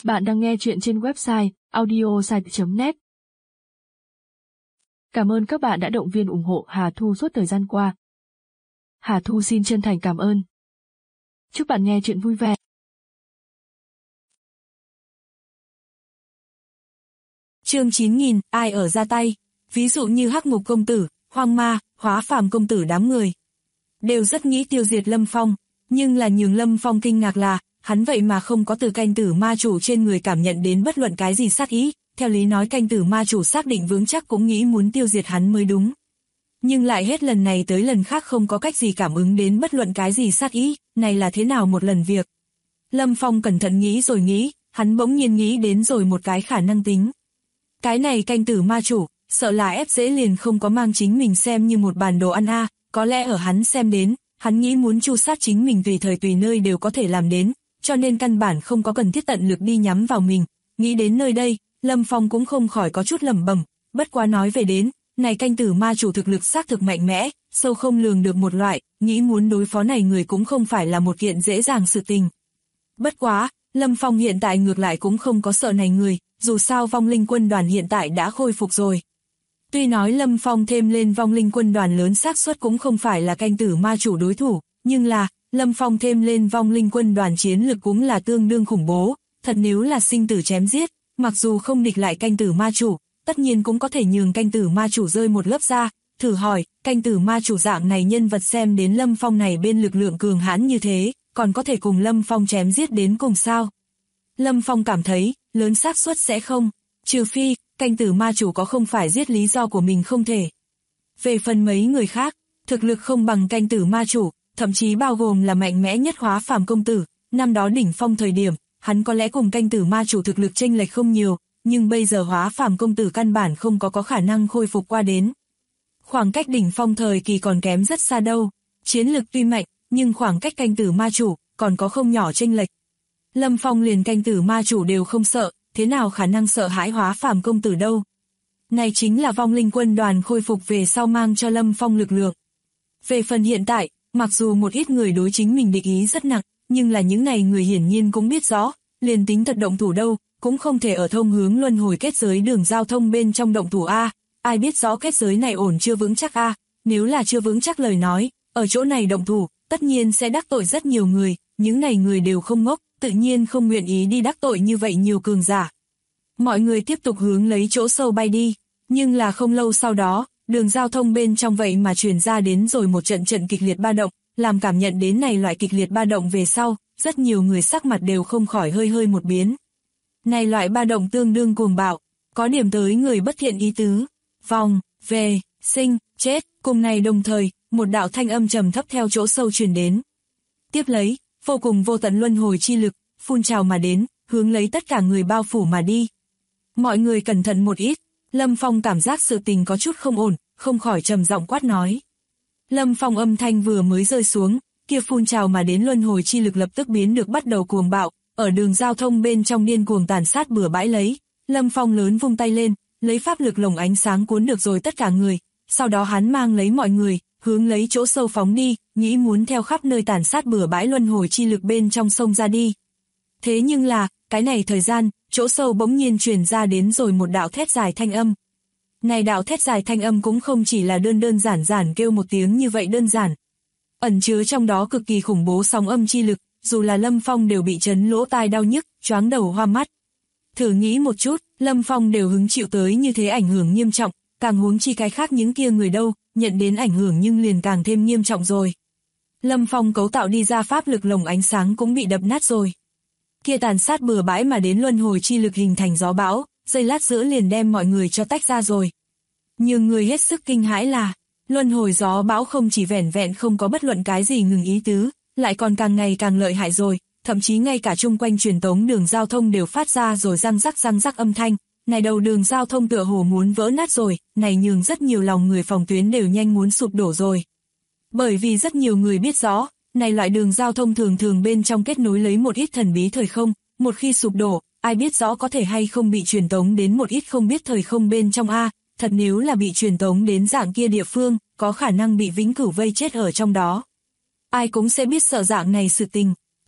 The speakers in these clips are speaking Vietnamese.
Bạn đang nghe chuyện trên website audiosite.net. Cảm ơn các bạn đã động viên ủng hộ Hà Thu suốt thời gian qua. Hà Thu xin chân thành cảm ơn. Chúc bạn nghe chuyện vui vẻ. Chương 9000, ai ở ra tay? Ví dụ như Hắc Ngục công tử, Hoang Ma, Hóa Phàm công tử đám người đều rất nghĩ tiêu diệt Lâm Phong, nhưng là nhường Lâm Phong kinh ngạc là, hắn vậy mà không có từ canh tử ma chủ trên người cảm nhận đến bất luận cái gì sát ý, theo lý nói canh tử ma chủ xác định vững chắc cũng nghĩ muốn tiêu diệt hắn mới đúng. Nhưng lại hết lần này tới lần khác không có cách gì cảm ứng đến bất luận cái gì sát ý, này là thế nào một lần việc. Lâm Phong cẩn thận nghĩ rồi nghĩ, hắn bỗng nhiên nghĩ đến rồi một cái khả năng tính. Cái này canh tử ma chủ, sợ là ép dễ liền không có mang chính mình xem như một bản đồ ăn a, có lẽ ở hắn xem đến, hắn nghĩ muốn tru sát chính mình tùy thời tùy nơi đều có thể làm đến, cho nên căn bản không có cần thiết tận lực đi nhắm vào mình. Nghĩ đến nơi đây, Lâm Phong cũng không khỏi có chút lẩm bẩm, bất quá nói về đến, này canh tử ma chủ thực lực xác thực mạnh mẽ, sâu không lường được một loại, nghĩ muốn đối phó này người cũng không phải là một kiện dễ dàng sự tình. Bất quá, Lâm Phong hiện tại ngược lại cũng không có sợ này người, dù sao vong linh quân đoàn hiện tại đã khôi phục rồi. Tuy nói Lâm Phong thêm lên vong linh quân đoàn lớn xác suất cũng không phải là canh tử ma chủ đối thủ, nhưng là, Lâm Phong thêm lên vong linh quân đoàn chiến lực cũng là tương đương khủng bố, thật nếu là sinh tử chém giết, mặc dù không địch lại canh tử ma chủ, tất nhiên cũng có thể nhường canh tử ma chủ rơi một lớp ra, thử hỏi, canh tử ma chủ dạng này nhân vật xem đến Lâm Phong này bên lực lượng cường hãn như thế, còn có thể cùng Lâm Phong chém giết đến cùng sao? Lâm Phong cảm thấy, lớn xác suất sẽ không, trừ phi, canh tử ma chủ có không phải giết lý do của mình không thể. Về phần mấy người khác, thực lực không bằng canh tử ma chủ, thậm chí bao gồm là mạnh mẽ nhất Hóa Phàm công tử, năm đó đỉnh phong thời điểm, hắn có lẽ cùng canh tử ma chủ thực lực chênh lệch không nhiều, nhưng bây giờ Hóa Phàm công tử căn bản không có khả năng khôi phục qua đến. Khoảng cách đỉnh phong thời kỳ còn kém rất xa đâu, chiến lực tuy mạnh, nhưng khoảng cách canh tử ma chủ, còn có không nhỏ chênh lệch. Lâm Phong liền canh tử ma chủ đều không sợ, thế nào khả năng sợ hãi Hóa Phàm công tử đâu. Này chính là vong linh quân đoàn khôi phục về sau mang cho Lâm Phong lực lượng. Về phần hiện tại, mặc dù một ít người đối chính mình địch ý rất nặng, nhưng là những này người hiển nhiên cũng biết rõ, liền tính thật động thủ đâu, cũng không thể ở thông hướng luân hồi kết giới đường giao thông bên trong động thủ a, ai biết rõ kết giới này ổn chưa vững chắc a, nếu là chưa vững chắc lời nói, ở chỗ này động thủ, tất nhiên sẽ đắc tội rất nhiều người, những này người đều không ngốc, tự nhiên không nguyện ý đi đắc tội như vậy nhiều cường giả. Mọi người tiếp tục hướng lấy chỗ sâu bay đi, nhưng là không lâu sau đó, đường giao thông bên trong vậy mà truyền ra đến rồi một trận kịch liệt ba động, làm cảm nhận đến này loại kịch liệt ba động về sau, rất nhiều người sắc mặt đều không khỏi hơi một biến. Này loại ba động tương đương cuồng bạo, có điểm tới người bất thiện ý tứ, vòng, về, sinh, chết, cùng này đồng thời, một đạo thanh âm trầm thấp theo chỗ sâu truyền đến. Tiếp lấy, vô cùng vô tận luân hồi chi lực, phun trào mà đến, hướng lấy tất cả người bao phủ mà đi. Mọi người cẩn thận một ít, Lâm Phong cảm giác sự tình có chút không ổn, không khỏi trầm giọng quát nói. Lâm Phong âm thanh vừa mới rơi xuống, kia phun trào mà đến luân hồi chi lực lập tức biến được bắt đầu cuồng bạo, ở đường giao thông bên trong điên cuồng tàn sát bừa bãi lấy. Lâm Phong lớn vung tay lên, lấy pháp lực lồng ánh sáng cuốn được rồi tất cả người, sau đó hắn mang lấy mọi người, hướng lấy chỗ sâu phóng đi, nghĩ muốn theo khắp nơi tàn sát bừa bãi luân hồi chi lực bên trong sông ra đi. Thế nhưng là, cái này thời gian, chỗ sâu bỗng nhiên truyền ra đến rồi một đạo thét dài thanh âm. Này đạo thét dài thanh âm cũng không chỉ là đơn giản kêu một tiếng như vậy đơn giản. Ẩn chứa trong đó cực kỳ khủng bố sóng âm chi lực, dù là Lâm Phong đều bị chấn lỗ tai đau nhức, choáng đầu hoa mắt. Thử nghĩ một chút, Lâm Phong đều hứng chịu tới như thế ảnh hưởng nghiêm trọng, càng huống chi cái khác những kia người đâu, nhận đến ảnh hưởng nhưng liền càng thêm nghiêm trọng rồi. Lâm Phong cấu tạo đi ra pháp lực lồng ánh sáng cũng bị đập nát rồi. Kia tàn sát bừa bãi mà đến luân hồi chi lực hình thành gió bão, giây lát giữa liền đem mọi người cho tách ra rồi. Nhưng người hết sức kinh hãi là, luân hồi gió bão không chỉ vẻn vẹn không có bất luận cái gì ngừng ý tứ, lại còn càng ngày càng lợi hại rồi, thậm chí ngay cả chung quanh truyền tống đường giao thông đều phát ra rồi răng rắc âm thanh. Này đầu đường giao thông tựa hồ muốn vỡ nát rồi, này nhường rất nhiều lòng người phòng tuyến đều nhanh muốn sụp đổ rồi. Bởi vì rất nhiều người biết rõ, này loại đường giao thông thường bên trong kết nối lấy một ít thần bí thời không, một khi sụp đổ, ai biết rõ có thể hay không bị truyền tống đến một ít không biết thời không bên trong a, thật nếu là bị truyền tống đến dạng kia địa phương, có khả năng bị vĩnh cửu vây chết ở trong đó. Ai cũng sẽ biết sợ dạng này sự tình.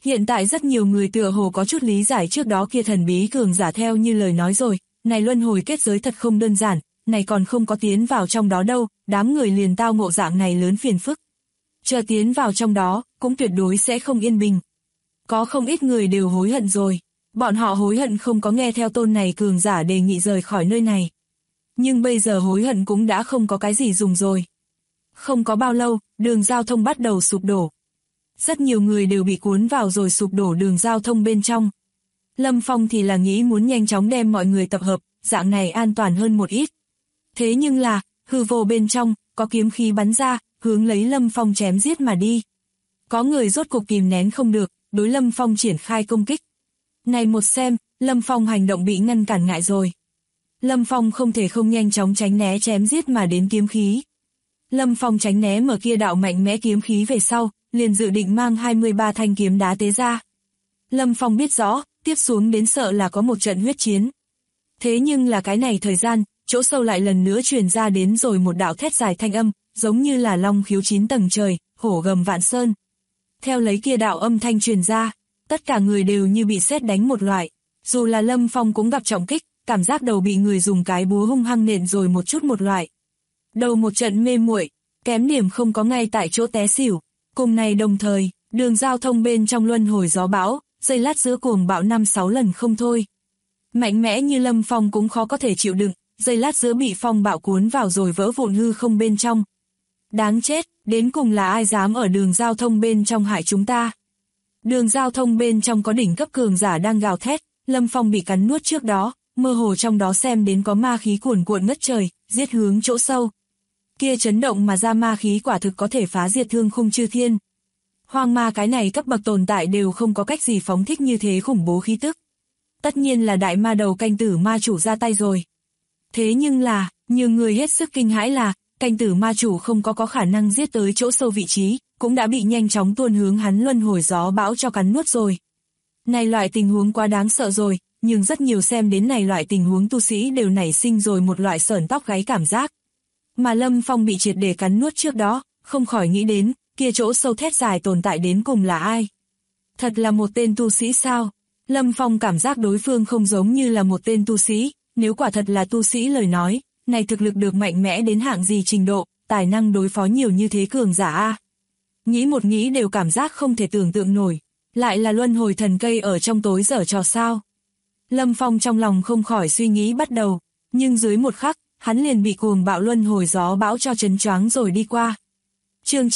Hiện tại rất nhiều người tựa hồ có chút lý giải trước đó kia thần bí cường giả theo như lời nói rồi, này luân hồi kết giới thật không đơn giản, này còn không có tiến vào trong đó đâu, đám người liền tao ngộ dạng này lớn phiền phức. Chờ tiến vào trong đó, cũng tuyệt đối sẽ không yên bình. Có không ít người đều hối hận rồi, bọn họ hối hận không có nghe theo tôn này cường giả đề nghị rời khỏi nơi này. Nhưng bây giờ hối hận cũng đã không có cái gì dùng rồi. Không có bao lâu, đường giao thông bắt đầu sụp đổ. Rất nhiều người đều bị cuốn vào rồi sụp đổ đường giao thông bên trong. Lâm Phong thì là nghĩ muốn nhanh chóng đem mọi người tập hợp, dạng này an toàn hơn một ít. Thế nhưng là, hư vô bên trong, có kiếm khí bắn ra, hướng lấy Lâm Phong chém giết mà đi. Có người rốt cục kìm nén không được, đối Lâm Phong triển khai công kích. Này một xem, Lâm Phong hành động bị ngăn cản ngại rồi. Lâm Phong không thể không nhanh chóng tránh né chém giết mà đến kiếm khí. Lâm Phong tránh né mở kia đạo mạnh mẽ kiếm khí về sau, liền dự định mang 23 thanh kiếm đá tế ra. Lâm Phong biết rõ, tiếp xuống đến sợ là có một trận huyết chiến. Thế nhưng là cái này thời gian, chỗ sâu lại lần nữa truyền ra đến rồi một đạo thét dài thanh âm, giống như là long khiếu 9 tầng trời, hổ gầm vạn sơn. Theo lấy kia đạo âm thanh truyền ra, tất cả người đều như bị sét đánh một loại. Dù là Lâm Phong cũng gặp trọng kích, cảm giác đầu bị người dùng cái búa hung hăng nện rồi một chút một loại. Đầu một trận mê muội, kém điểm không có ngay tại chỗ té xỉu. Cùng này đồng thời, đường giao thông bên trong luân hồi gió bão, giây lát giữa cuồng bão 5-6 lần không thôi. Mạnh mẽ như Lâm Phong cũng khó có thể chịu đựng, giây lát giữa bị phong bão cuốn vào rồi vỡ vụn hư không bên trong. Đáng chết, đến cùng là ai dám ở đường giao thông bên trong hại chúng ta. Đường giao thông bên trong có đỉnh cấp cường giả đang gào thét, Lâm Phong bị cắn nuốt trước đó, mơ hồ trong đó xem đến có ma khí cuồn cuộn ngất trời, giết hướng chỗ sâu. Kia chấn động mà ra ma khí quả thực có thể phá diệt thương khung chư thiên. Hoang ma cái này cấp bậc tồn tại đều không có cách gì phóng thích như thế khủng bố khí tức. Tất nhiên là đại ma đầu canh tử ma chủ ra tay rồi. Thế nhưng là, nhiều người hết sức kinh hãi là, canh tử ma chủ không có khả năng giết tới chỗ sâu vị trí, cũng đã bị nhanh chóng tuôn hướng hắn luân hồi gió bão cho cắn nuốt rồi. Này loại tình huống quá đáng sợ rồi, nhưng rất nhiều xem đến này loại tình huống tu sĩ đều nảy sinh rồi một loại sởn tóc gáy cảm giác. Mà Lâm Phong bị triệt để cắn nuốt trước đó, không khỏi nghĩ đến, kia chỗ sâu thét dài tồn tại đến cùng là ai. Thật là một tên tu sĩ sao? Lâm Phong cảm giác đối phương không giống như là một tên tu sĩ, nếu quả thật là tu sĩ lời nói, này thực lực được mạnh mẽ đến hạng gì trình độ, tài năng đối phó nhiều như thế cường giả a. Nghĩ một nghĩ đều cảm giác không thể tưởng tượng nổi, lại là luân hồi thần cây ở trong tối giở trò sao. Lâm Phong trong lòng không khỏi suy nghĩ bắt đầu, nhưng dưới một khắc, hắn liền bị cuồng bạo luân hồi gió bão cho chấn choáng rồi đi qua. Chương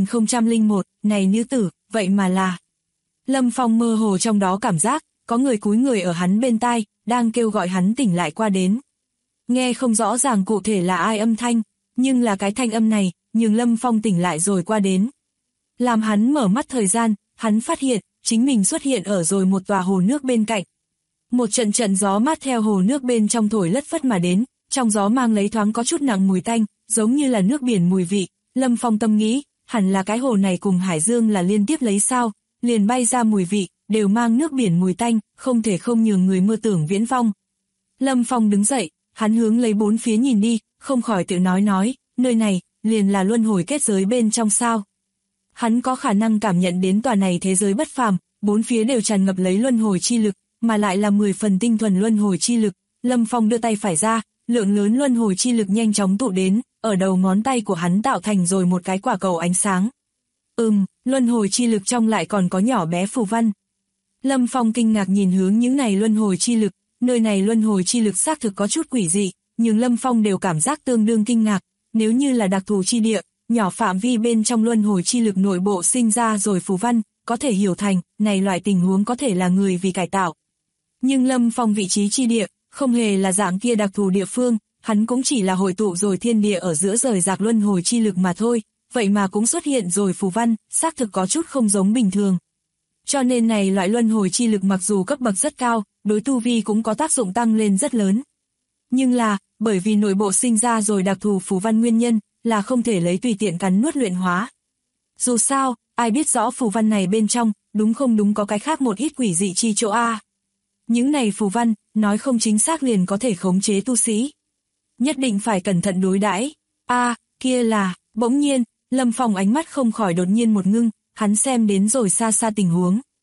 9001, này nữ tử, vậy mà là. Lâm Phong mơ hồ trong đó cảm giác, có người cúi người ở hắn bên tai, đang kêu gọi hắn tỉnh lại qua đến. Nghe không rõ ràng cụ thể là ai âm thanh, nhưng là cái thanh âm này, nhưng Lâm Phong tỉnh lại rồi qua đến. Làm hắn mở mắt thời gian, hắn phát hiện, chính mình xuất hiện ở rồi một tòa hồ nước bên cạnh. Một trận trận gió mát theo hồ nước bên trong thổi lất phất mà đến, trong gió mang lấy thoáng có chút nặng mùi tanh, giống như là nước biển mùi vị. Lâm Phong tâm nghĩ, hẳn là cái hồ này cùng hải dương là liên tiếp lấy sao, liền bay ra mùi vị, đều mang nước biển mùi tanh, không thể không nhường người mơ tưởng viễn vong. Lâm Phong đứng dậy, hắn hướng lấy bốn phía nhìn đi, không khỏi tự nói, nơi này, liền là luân hồi kết giới bên trong sao. Hắn có khả năng cảm nhận đến tòa này thế giới bất phàm, bốn phía đều tràn ngập lấy luân hồi chi lực, mà lại là 10 phần tinh thuần luân hồi chi lực. Lâm Phong đưa tay phải ra, lượng lớn luân hồi chi lực nhanh chóng tụ đến, ở đầu ngón tay của hắn tạo thành rồi một cái quả cầu ánh sáng. Luân hồi chi lực trong lại còn có nhỏ bé phù văn. Lâm Phong kinh ngạc nhìn hướng những này luân hồi chi lực, nơi này luân hồi chi lực xác thực có chút quỷ dị, nhưng Lâm Phong đều cảm giác tương đương kinh ngạc, nếu như là đặc thù chi địa, nhỏ phạm vi bên trong luân hồi chi lực nội bộ sinh ra rồi phù văn, có thể hiểu thành, này loại tình huống có thể là người vì cải tạo. Nhưng Lâm Phong vị trí chi địa, không hề là dạng kia đặc thù địa phương, hắn cũng chỉ là hội tụ rồi thiên địa ở giữa rời rạc luân hồi chi lực mà thôi, vậy mà cũng xuất hiện rồi phù văn, xác thực có chút không giống bình thường. Cho nên này loại luân hồi chi lực mặc dù cấp bậc rất cao, đối tu vi cũng có tác dụng tăng lên rất lớn. Nhưng là, bởi vì nội bộ sinh ra rồi đặc thù phù văn nguyên nhân, là không thể lấy tùy tiện cắn nuốt luyện hóa. Dù sao, ai biết rõ phù văn này bên trong, đúng không đúng có cái khác một ít quỷ dị chi chỗ a. Những này phù văn, nói không chính xác liền có thể khống chế tu sĩ. Nhất định phải cẩn thận đối đãi. Kia là, bỗng nhiên, Lâm Phong ánh mắt không khỏi đột nhiên một ngưng, hắn xem đến rồi xa xa tình huống.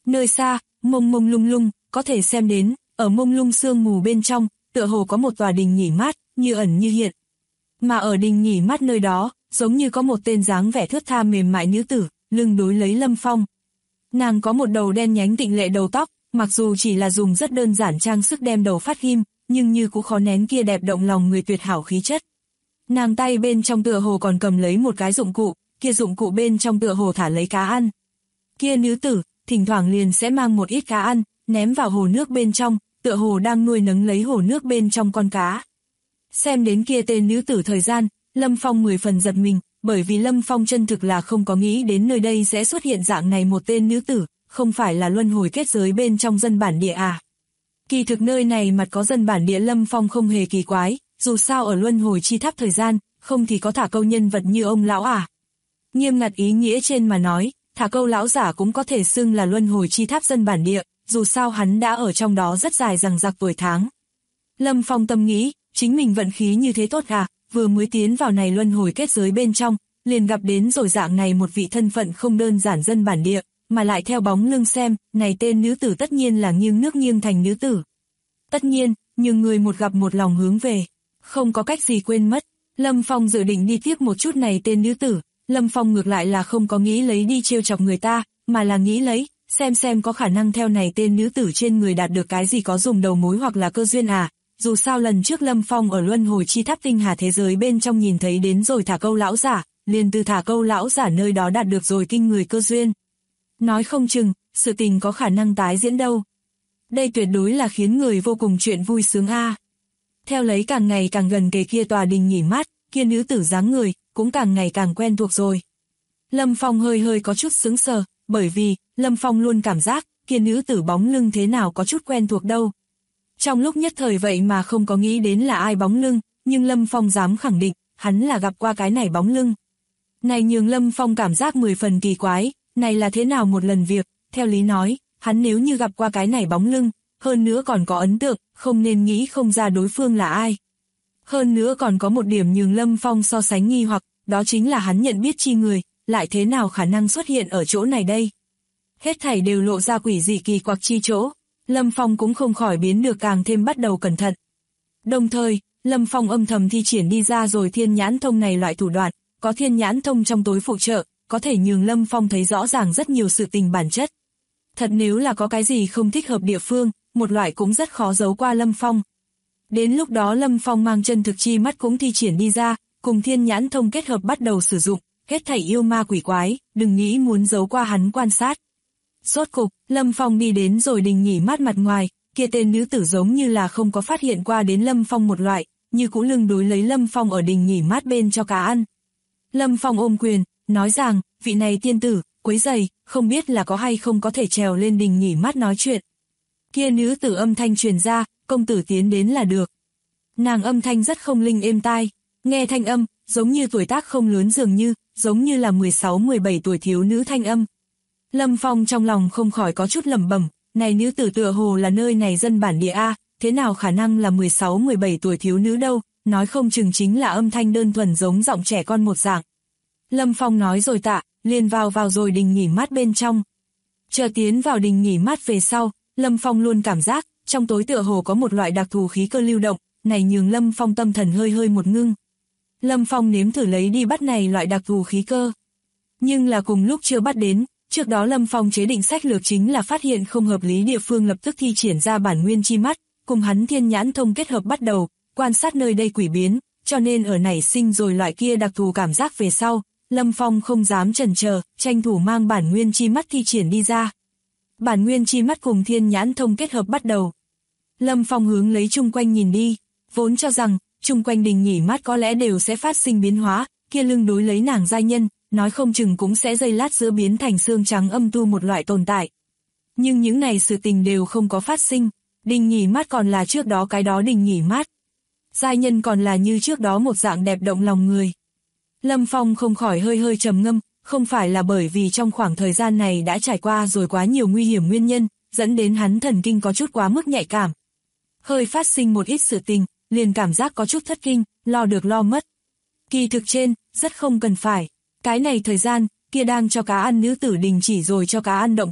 Nơi xa, mông mông lung lung, có thể xem đến, ở mông lung sương mù bên trong, tựa hồ có một tòa đình nghỉ mát, như ẩn như hiện. Mà ở đình nghỉ mát nơi đó, giống như có một tên dáng vẻ thướt tha mềm mại nữ tử, lưng đối lấy Lâm Phong. Nàng có một đầu đen nhánh tịnh lệ đầu tóc, mặc dù chỉ là dùng rất đơn giản trang sức đem đầu phát ghim, nhưng như cũng khó nén kia đẹp động lòng người tuyệt hảo khí chất. Nàng tay bên trong tựa hồ còn cầm lấy một cái dụng cụ, kia dụng cụ bên trong tựa hồ thả lấy cá ăn. Kia nữ tử, thỉnh thoảng liền sẽ mang một ít cá ăn, ném vào hồ nước bên trong, tựa hồ đang nuôi nấng lấy hồ nước bên trong con cá. Xem đến kia tên nữ tử thời gian, Lâm Phong 10 phần giật mình, bởi vì Lâm Phong chân thực là không có nghĩ đến nơi đây sẽ xuất hiện dạng này một tên nữ tử, không phải là luân hồi kết giới bên trong dân bản địa à. Kỳ thực nơi này mặt có dân bản địa Lâm Phong không hề kỳ quái, dù sao ở luân hồi chi tháp thời gian, không thì có thả câu nhân vật như ông lão à. Nghiêm ngặt ý nghĩa trên mà nói, thả câu lão giả cũng có thể xưng là luân hồi chi tháp dân bản địa, dù sao hắn đã ở trong đó rất dài dằng dặc tuổi tháng. Lâm Phong tâm nghĩ, chính mình vận khí như thế tốt à, vừa mới tiến vào này luân hồi kết giới bên trong, liền gặp đến rồi dạng này một vị thân phận không đơn giản dân bản địa, mà lại theo bóng lưng xem, này tên nữ tử tất nhiên là nghiêng nước nghiêng thành nữ tử. Tất nhiên, nhưng người một gặp một lòng hướng về, không có cách gì quên mất. Lâm Phong dự định đi tiếp một chút này tên nữ tử, Lâm Phong ngược lại là không có nghĩ lấy đi trêu chọc người ta, mà là nghĩ lấy, xem có khả năng theo này tên nữ tử trên người đạt được cái gì có dùng đầu mối hoặc là cơ duyên à. Dù sao lần trước Lâm Phong ở luân hồi chi tháp tinh hà thế giới bên trong nhìn thấy đến rồi thả câu lão giả, liền từ thả câu lão giả nơi đó đạt được rồi kinh người cơ duyên. Nói không chừng, sự tình có khả năng tái diễn đâu. Đây tuyệt đối là khiến người vô cùng chuyện vui sướng a. Theo lấy càng ngày càng gần kề kia tòa đình nghỉ mát, kia nữ tử dáng người, cũng càng ngày càng quen thuộc rồi. Lâm Phong hơi có chút sững sờ, bởi vì, Lâm Phong luôn cảm giác, kia nữ tử bóng lưng thế nào có chút quen thuộc đâu. Trong lúc nhất thời vậy mà không có nghĩ đến là ai bóng lưng, nhưng Lâm Phong dám khẳng định, hắn là gặp qua cái này bóng lưng. Này nhường Lâm Phong cảm giác 10 phần kỳ quái, này là thế nào một lần việc, theo lý nói, hắn nếu như gặp qua cái này bóng lưng, hơn nữa còn có ấn tượng, không nên nghĩ không ra đối phương là ai. Hơn nữa còn có một điểm nhường Lâm Phong so sánh nghi hoặc, đó chính là hắn nhận biết chi người, lại thế nào khả năng xuất hiện ở chỗ này đây. Hết thảy đều lộ ra quỷ dị kỳ quặc chi chỗ, Lâm Phong cũng không khỏi biến được càng thêm bắt đầu cẩn thận. Đồng thời, Lâm Phong âm thầm thi triển đi ra rồi thiên nhãn thông này loại thủ đoạn, có thiên nhãn thông trong tối phụ trợ, có thể nhường Lâm Phong thấy rõ ràng rất nhiều sự tình bản chất. Thật nếu là có cái gì không thích hợp địa phương, một loại cũng rất khó giấu qua Lâm Phong. Đến lúc đó Lâm Phong mang chân thực chi mắt cũng thi triển đi ra, cùng thiên nhãn thông kết hợp bắt đầu sử dụng, hết thảy yêu ma quỷ quái, đừng nghĩ muốn giấu qua hắn quan sát. Rốt cục, Lâm Phong đi đến rồi đình nghỉ mát mặt ngoài, kia tên nữ tử giống như là không có phát hiện qua đến Lâm Phong một loại, như cũ lưng đối lấy Lâm Phong ở đình nghỉ mát bên cho cá ăn. Lâm Phong ôm quyền, nói rằng, vị này tiên tử, quấy rầy, không biết là có hay không có thể trèo lên đình nghỉ mát nói chuyện. Kia nữ tử âm thanh truyền ra, công tử tiến đến là được. Nàng âm thanh rất không linh êm tai, nghe thanh âm, giống như tuổi tác không lớn dường như, giống như là 16-17 tuổi thiếu nữ thanh âm. Lâm Phong trong lòng không khỏi có chút lẩm bẩm, này nữ tử tựa hồ là nơi này dân bản địa A, thế nào khả năng là 16-17 tuổi thiếu nữ đâu, nói không chừng chính là âm thanh đơn thuần giống giọng trẻ con một dạng. Lâm Phong nói rồi tạ, liền vào rồi đình nghỉ mát bên trong. Chờ tiến vào đình nghỉ mát về sau, Lâm Phong luôn cảm giác, trong tối tựa hồ có một loại đặc thù khí cơ lưu động, này nhường Lâm Phong tâm thần hơi một ngưng. Lâm Phong nếm thử lấy đi bắt này loại đặc thù khí cơ. Nhưng là cùng lúc chưa bắt đến, trước đó Lâm Phong chế định sách lược chính là phát hiện không hợp lý địa phương lập tức thi triển ra bản nguyên chi mắt, cùng hắn thiên nhãn thông kết hợp bắt đầu, quan sát nơi đây quỷ biến, cho nên ở nảy sinh rồi loại kia đặc thù cảm giác về sau, Lâm Phong không dám chần chờ, tranh thủ mang bản nguyên chi mắt thi triển đi ra. Bản nguyên chi mắt cùng thiên nhãn thông kết hợp bắt đầu. Lâm Phong hướng lấy chung quanh nhìn đi, vốn cho rằng, chung quanh đình nghỉ mát có lẽ đều sẽ phát sinh biến hóa, kia lưng đối lấy nàng giai nhân, nói không chừng cũng sẽ giây lát giữa biến thành xương trắng âm tu một loại tồn tại. Nhưng những này sự tình đều không có phát sinh, đình nghỉ mát còn là trước đó cái đó đình nghỉ mát. Giai nhân còn là như trước đó một dạng đẹp động lòng người. Lâm Phong không khỏi hơi trầm ngâm, không phải là bởi vì trong khoảng thời gian này đã trải qua rồi quá nhiều nguy hiểm nguyên nhân, dẫn đến hắn thần kinh có chút quá mức nhạy cảm. Hơi phát sinh một ít sự tình, liền cảm giác có chút thất kinh, lo được lo mất. Kỳ thực trên, rất không cần phải. Cái này thời gian, kia đang cho cá ăn nữ tử đình chỉ rồi cho cá ăn động tác,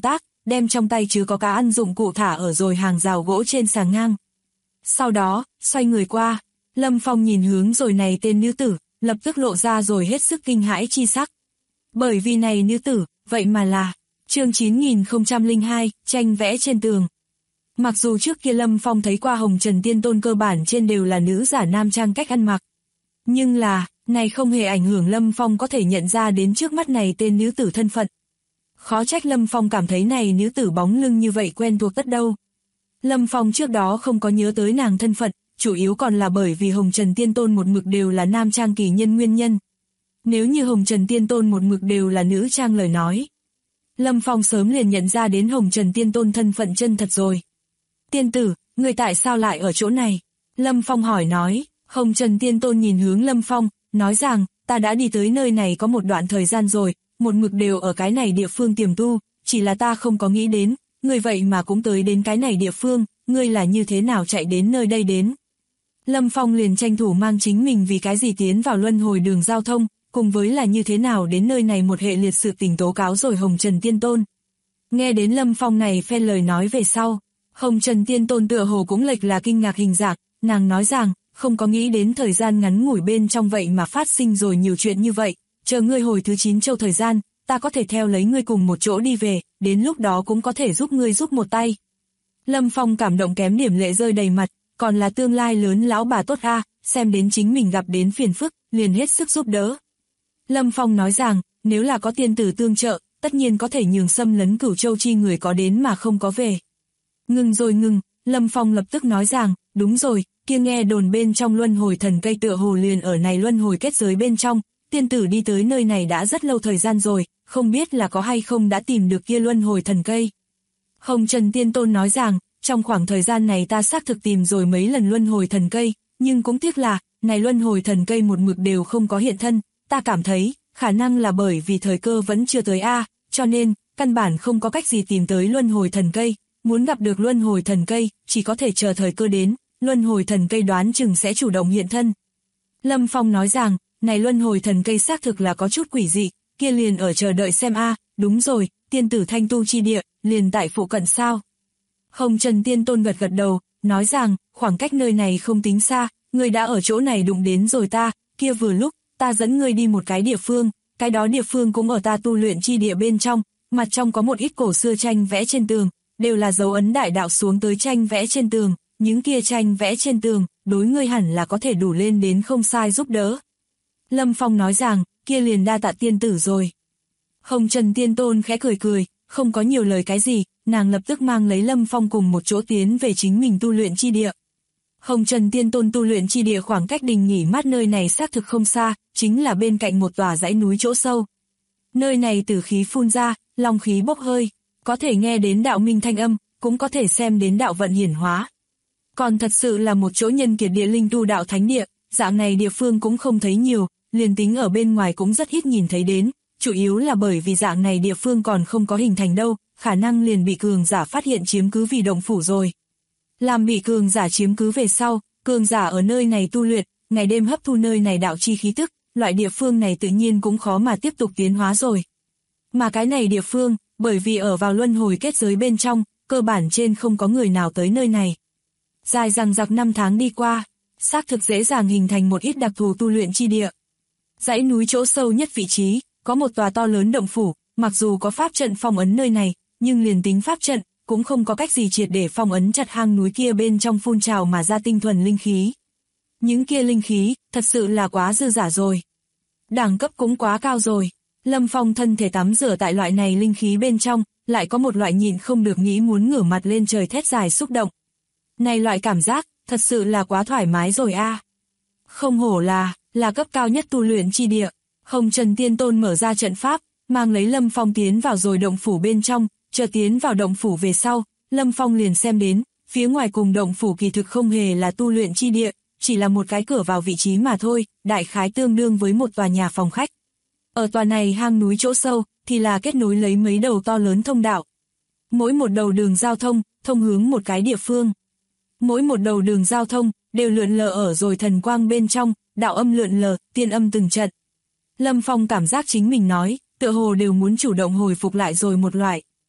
đem trong tay chứa có cá ăn dụng cụ thả ở rồi hàng rào gỗ trên sàng ngang. Sau đó, xoay người qua, Lâm Phong nhìn hướng rồi này tên nữ tử, lập tức lộ ra rồi hết sức kinh hãi chi sắc. Bởi vì này nữ tử, vậy mà là chương 9002, tranh vẽ trên tường. Mặc dù trước kia Lâm Phong thấy qua Hồng Trần Tiên Tôn cơ bản trên đều là nữ giả nam trang cách ăn mặc. Nhưng là, này không hề ảnh hưởng Lâm Phong có thể nhận ra đến trước mắt này tên nữ tử thân phận. Khó trách Lâm Phong cảm thấy này nữ tử bóng lưng như vậy quen thuộc tất đâu. Lâm Phong trước đó không có nhớ tới nàng thân phận, chủ yếu còn là bởi vì Hồng Trần Tiên Tôn một mực đều là nam trang kỳ nhân nguyên nhân. Nếu như Hồng Trần Tiên Tôn một mực đều là nữ trang lời nói, Lâm Phong sớm liền nhận ra đến Hồng Trần Tiên Tôn thân phận chân thật rồi. Tiên tử, người tại sao lại ở chỗ này? Lâm Phong hỏi nói. Hồng Trần Tiên Tôn nhìn hướng Lâm Phong, nói rằng, ta đã đi tới nơi này có một đoạn thời gian rồi, một mực đều ở cái này địa phương tiềm tu, chỉ là ta không có nghĩ đến, người vậy mà cũng tới đến cái này địa phương, ngươi là như thế nào chạy đến nơi đây đến? Lâm Phong liền tranh thủ mang chính mình vì cái gì tiến vào luân hồi đường giao thông, cùng với là như thế nào đến nơi này một hệ liệt sự tình tố cáo rồi Hồng Trần Tiên Tôn. Nghe đến Lâm Phong này phen lời nói về sau, Hồng Trần Tiên Tôn tựa hồ cũng lệch là kinh ngạc hình dạng, nàng nói rằng, không có nghĩ đến thời gian ngắn ngủi bên trong vậy mà phát sinh rồi nhiều chuyện như vậy, chờ ngươi hồi thứ 9 châu thời gian, ta có thể theo lấy ngươi cùng một chỗ đi về, đến lúc đó cũng có thể giúp ngươi giúp một tay. Lâm Phong cảm động kém điểm lệ rơi đầy mặt, còn là tương lai lớn lão bà tốt a, xem đến chính mình gặp đến phiền phức, liền hết sức giúp đỡ. Lâm Phong nói rằng, nếu là có tiên tử tương trợ, tất nhiên có thể nhường xâm lấn Cửu Châu chi người có đến mà không có về. Ngừng rồi ngừng, Lâm Phong lập tức nói rằng, đúng rồi, kia nghe đồn bên trong luân hồi thần cây tựa hồ liền ở này luân hồi kết giới bên trong, tiên tử đi tới nơi này đã rất lâu thời gian rồi, không biết là có hay không đã tìm được kia luân hồi thần cây. Hồng Trần Tiên Tôn nói rằng, trong khoảng thời gian này ta xác thực tìm rồi mấy lần luân hồi thần cây, nhưng cũng tiếc là, này luân hồi thần cây một mực đều không có hiện thân, ta cảm thấy, khả năng là bởi vì thời cơ vẫn chưa tới cho nên, căn bản không có cách gì tìm tới luân hồi thần cây, muốn gặp được luân hồi thần cây, chỉ có thể chờ thời cơ đến, luân hồi thần cây đoán chừng sẽ chủ động hiện thân. Lâm Phong nói rằng, này luân hồi thần cây xác thực là có chút quỷ dị, kia liền ở chờ đợi xem đúng rồi, tiên tử thanh tu chi địa, liền tại phụ cận sao. Hồng Trần Tiên Tôn gật gật đầu, nói rằng, khoảng cách nơi này không tính xa, ngươi đã ở chỗ này đụng đến rồi ta, kia vừa lúc, ta dẫn ngươi đi một cái địa phương, cái đó địa phương cũng ở ta tu luyện chi địa bên trong, mặt trong có một ít cổ xưa tranh vẽ trên tường, đều là dấu ấn đại đạo xuống tới tranh vẽ trên tường, những kia tranh vẽ trên tường, đối ngươi hẳn là có thể đủ lên đến không sai giúp đỡ. Lâm Phong nói rằng, kia liền đa tạ tiên tử rồi. Hồng Trần Tiên Tôn khẽ cười cười, không có nhiều lời cái gì, nàng lập tức mang lấy Lâm Phong cùng một chỗ tiến về chính mình tu luyện chi địa. Hồng Trần Tiên Tôn tu luyện chi địa khoảng cách đình nghỉ mát nơi này xác thực không xa, chính là bên cạnh một tòa dãy núi chỗ sâu. Nơi này tử khí phun ra, long khí bốc hơi, có thể nghe đến đạo minh thanh âm, cũng có thể xem đến đạo vận hiển hóa. Còn thật sự là một chỗ nhân kiệt địa linh tu đạo thánh địa, dạng này địa phương cũng không thấy nhiều, liền tính ở bên ngoài cũng rất ít nhìn thấy đến, chủ yếu là bởi vì dạng này địa phương còn không có hình thành đâu, khả năng liền bị cường giả phát hiện chiếm cứ vì động phủ rồi. Làm bị cường giả chiếm cứ về sau, cường giả ở nơi này tu luyện, ngày đêm hấp thu nơi này đạo chi khí tức, loại địa phương này tự nhiên cũng khó mà tiếp tục tiến hóa rồi. Mà cái này địa phương, bởi vì ở vào luân hồi kết giới bên trong, cơ bản trên không có người nào tới nơi này. Dài dằng dặc năm tháng đi qua, xác thực dễ dàng hình thành một ít đặc thù tu luyện chi địa. Dãy núi chỗ sâu nhất vị trí, có một tòa to lớn động phủ, mặc dù có pháp trận phong ấn nơi này, nhưng liền tính pháp trận, cũng không có cách gì triệt để phong ấn chặt hang núi kia bên trong phun trào mà ra tinh thuần linh khí. Những kia linh khí, thật sự là quá dư giả rồi. Đẳng cấp cũng quá cao rồi. Lâm Phong thân thể tắm rửa tại loại này linh khí bên trong, lại có một loại nhịn không được nghĩ muốn ngửa mặt lên trời thét dài xúc động. Này loại cảm giác, thật sự là quá thoải mái rồi Không hổ là cấp cao nhất tu luyện chi địa. Hồng Trần Tiên Tôn mở ra trận pháp, mang lấy Lâm Phong tiến vào rồi động phủ bên trong, chờ tiến vào động phủ về sau, Lâm Phong liền xem đến, phía ngoài cùng động phủ kỳ thực không hề là tu luyện chi địa, chỉ là một cái cửa vào vị trí mà thôi, đại khái tương đương với một tòa nhà phòng khách. Ở tòa này hang núi chỗ sâu, thì là kết nối lấy mấy đầu to lớn thông đạo. Mỗi một đầu đường giao thông, thông hướng một cái địa phương. Mỗi một đầu đường giao thông, đều lượn lờ ở rồi thần quang bên trong, đạo âm lượn lờ, tiên âm từng trận. Lâm Phong cảm giác chính mình nói, tựa hồ đều muốn chủ động hồi phục lại rồi một loại.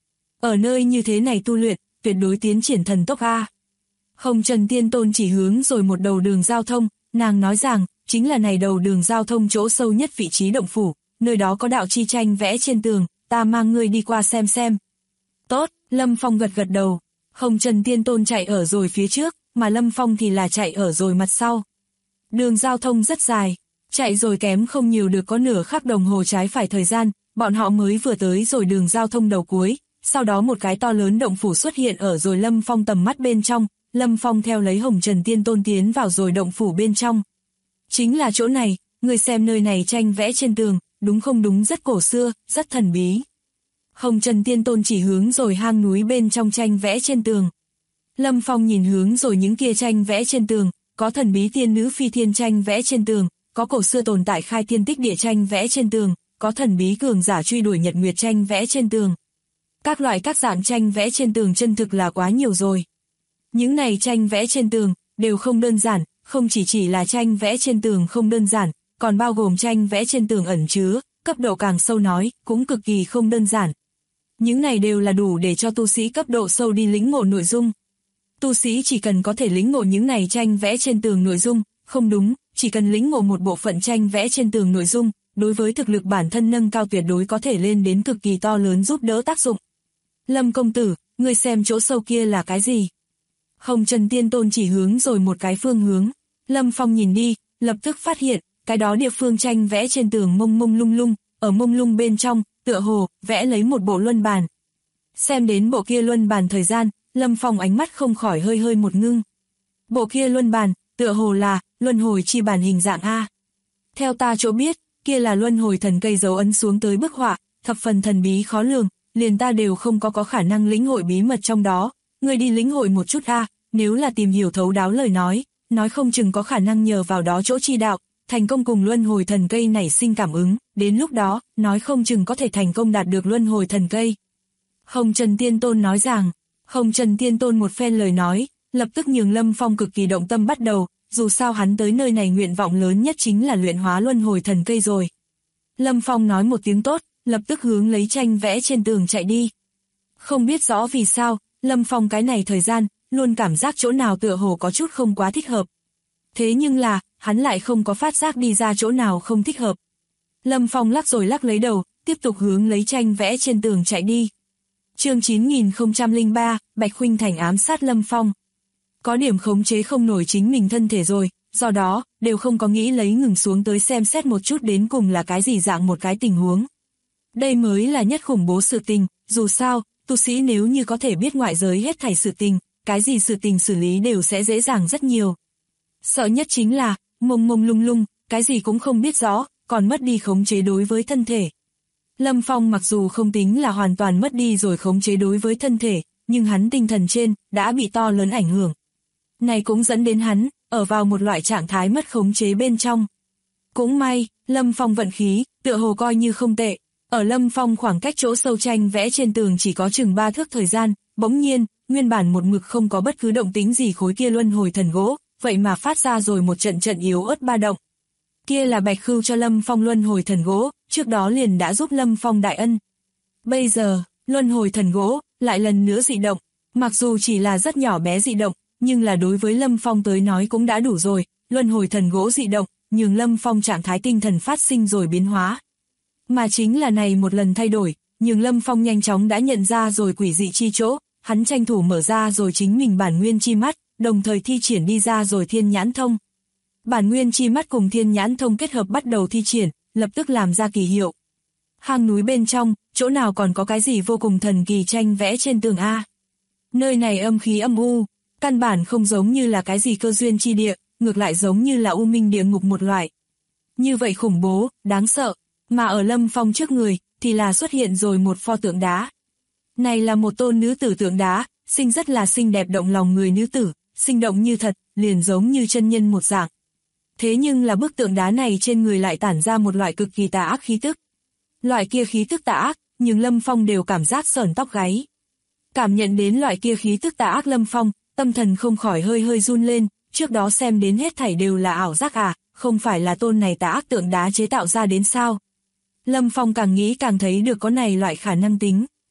Ở nơi như thế này tu luyện, tuyệt đối tiến triển thần tốc a. Hồng Trần Tiên Tôn chỉ hướng rồi một đầu đường giao thông, nàng nói rằng, chính là này đầu đường giao thông chỗ sâu nhất vị trí động phủ, nơi đó có đạo chi tranh vẽ trên tường, ta mang ngươi đi qua xem. Tốt, Lâm Phong gật gật đầu. Hồng Trần Tiên Tôn chạy ở rồi phía trước, mà Lâm Phong thì là chạy ở rồi mặt sau. Đường giao thông rất dài, chạy rồi kém không nhiều được có nửa khắc đồng hồ trái phải thời gian, bọn họ mới vừa tới rồi đường giao thông đầu cuối, sau đó một cái to lớn động phủ xuất hiện ở rồi Lâm Phong tầm mắt bên trong, Lâm Phong theo lấy Hồng Trần Tiên Tôn tiến vào rồi động phủ bên trong. Chính là chỗ này, người xem nơi này tranh vẽ trên tường, đúng không đúng rất cổ xưa, rất thần bí. Hồng Trần Tiên Tôn chỉ hướng rồi hang núi bên trong tranh vẽ trên tường. Lâm Phong nhìn hướng rồi những kia tranh vẽ trên tường, có thần bí tiên nữ phi thiên tranh vẽ trên tường, có cổ xưa tồn tại khai thiên tích địa tranh vẽ trên tường, có thần bí cường giả truy đuổi nhật nguyệt tranh vẽ trên tường. Các loại các dạng tranh vẽ trên tường chân thực là quá nhiều rồi. Những này tranh vẽ trên tường đều không đơn giản, không chỉ là tranh vẽ trên tường không đơn giản, còn bao gồm tranh vẽ trên tường ẩn chứa, cấp độ càng sâu nói, cũng cực kỳ không đơn giản. Những này đều là đủ để cho tu sĩ cấp độ sâu đi lĩnh ngộ nội dung. Tu sĩ chỉ cần có thể lĩnh ngộ những này tranh vẽ trên tường nội dung, không đúng, chỉ cần lĩnh ngộ một bộ phận tranh vẽ trên tường nội dung, đối với thực lực bản thân nâng cao tuyệt đối có thể lên đến cực kỳ to lớn giúp đỡ tác dụng. Lâm công tử, ngươi xem chỗ sâu kia là cái gì? Hồng Trần Tiên Tôn chỉ hướng rồi một cái phương hướng. Lâm Phong nhìn đi, lập tức phát hiện, cái đó địa phương tranh vẽ trên tường mông mông lung lung, ở mông lung bên trong, tựa hồ, vẽ lấy một bộ luân bàn. Xem đến bộ kia luân bàn thời gian, Lâm Phong ánh mắt không khỏi hơi hơi một ngưng. Bộ kia luân bàn, tựa hồ là, luân hồi chi bản hình dạng A. Theo ta chỗ biết, kia là luân hồi thần cây dấu ấn xuống tới bức họa, thập phần thần bí khó lường, liền ta đều không có khả năng lĩnh hội bí mật trong đó. Ngươi đi lĩnh hội một chút A, nếu là tìm hiểu thấu đáo lời nói không chừng có khả năng nhờ vào đó chỗ chi đạo, thành công cùng luân hồi thần cây nảy sinh cảm ứng, đến lúc đó, nói không chừng có thể thành công đạt được luân hồi thần cây. Hồng Trần Tiên Tôn nói rằng, Hồng Trần Tiên Tôn một phen lời nói, lập tức nhường Lâm Phong cực kỳ động tâm bắt đầu, dù sao hắn tới nơi này nguyện vọng lớn nhất chính là luyện hóa luân hồi thần cây rồi. Lâm Phong nói một tiếng tốt, lập tức hướng lấy tranh vẽ trên tường chạy đi. Không biết rõ vì sao, Lâm Phong cái này thời gian, luôn cảm giác chỗ nào tựa hồ có chút không quá thích hợp. Thế nhưng là, hắn lại không có phát giác đi ra chỗ nào không thích hợp. Lâm Phong lắc rồi lắc lấy đầu, tiếp tục hướng lấy tranh vẽ trên tường chạy đi. Chương 9003, Bạch Khuynh Thành ám sát Lâm Phong. Có điểm khống chế không nổi chính mình thân thể rồi, do đó, đều không có nghĩ lấy ngừng xuống tới xem xét một chút đến cùng là cái gì dạng một cái tình huống. Đây mới là nhất khủng bố sự tình, dù sao, tu sĩ nếu như có thể biết ngoại giới hết thảy sự tình, cái gì sự tình xử lý đều sẽ dễ dàng rất nhiều. Sợ nhất chính là, mông mông lung lung, cái gì cũng không biết rõ, còn mất đi khống chế đối với thân thể. Lâm Phong mặc dù không tính là hoàn toàn mất đi rồi khống chế đối với thân thể, nhưng hắn tinh thần trên, đã bị to lớn ảnh hưởng. Này cũng dẫn đến hắn, ở vào một loại trạng thái mất khống chế bên trong. Cũng may, Lâm Phong vận khí, tựa hồ coi như không tệ. Ở Lâm Phong khoảng cách chỗ sâu tranh vẽ trên tường chỉ có chừng 3 thước thời gian, bỗng nhiên, nguyên bản một mực không có bất cứ động tĩnh gì khối kia luân hồi thần gỗ, vậy mà phát ra rồi một trận yếu ớt ba động. Kia là Bạch Khưu cho Lâm Phong luân hồi thần gỗ, trước đó liền đã giúp Lâm Phong đại ân. Bây giờ, luân hồi thần gỗ, lại lần nữa dị động, mặc dù chỉ là rất nhỏ bé dị động, nhưng là đối với Lâm Phong tới nói cũng đã đủ rồi, luân hồi thần gỗ dị động, nhường Lâm Phong trạng thái tinh thần phát sinh rồi biến hóa. Mà chính là này một lần thay đổi, nhường Lâm Phong nhanh chóng đã nhận ra rồi quỷ dị chi chỗ, hắn tranh thủ mở ra rồi chính mình bản nguyên chi mắt, đồng thời thi triển đi ra rồi thiên nhãn thông. Bản nguyên chi mắt cùng thiên nhãn thông kết hợp bắt đầu thi triển, lập tức làm ra kỳ hiệu. Hang núi bên trong, chỗ nào còn có cái gì vô cùng thần kỳ tranh vẽ trên tường A. Nơi này âm khí âm u, căn bản không giống như là cái gì cơ duyên chi địa, ngược lại giống như là u minh địa ngục một loại. Như vậy khủng bố, đáng sợ, mà ở Lâm Phong trước người, thì là xuất hiện rồi một pho tượng đá. Này là một tôn nữ tử tượng đá, xinh rất là xinh đẹp động lòng người nữ tử, sinh động như thật, liền giống như chân nhân một dạng. Thế nhưng là bức tượng đá này trên người lại tản ra một loại cực kỳ tà ác khí tức. Loại kia khí tức tà ác, nhưng Lâm Phong đều cảm giác sởn tóc gáy. Cảm nhận đến loại kia khí tức tà ác Lâm Phong, tâm thần không khỏi hơi hơi run lên, trước đó xem đến hết thảy đều là ảo giác à, không phải là tôn này tà ác tượng đá chế tạo ra đến sao. Lâm Phong càng nghĩ càng thấy được có này loại khả năng tính.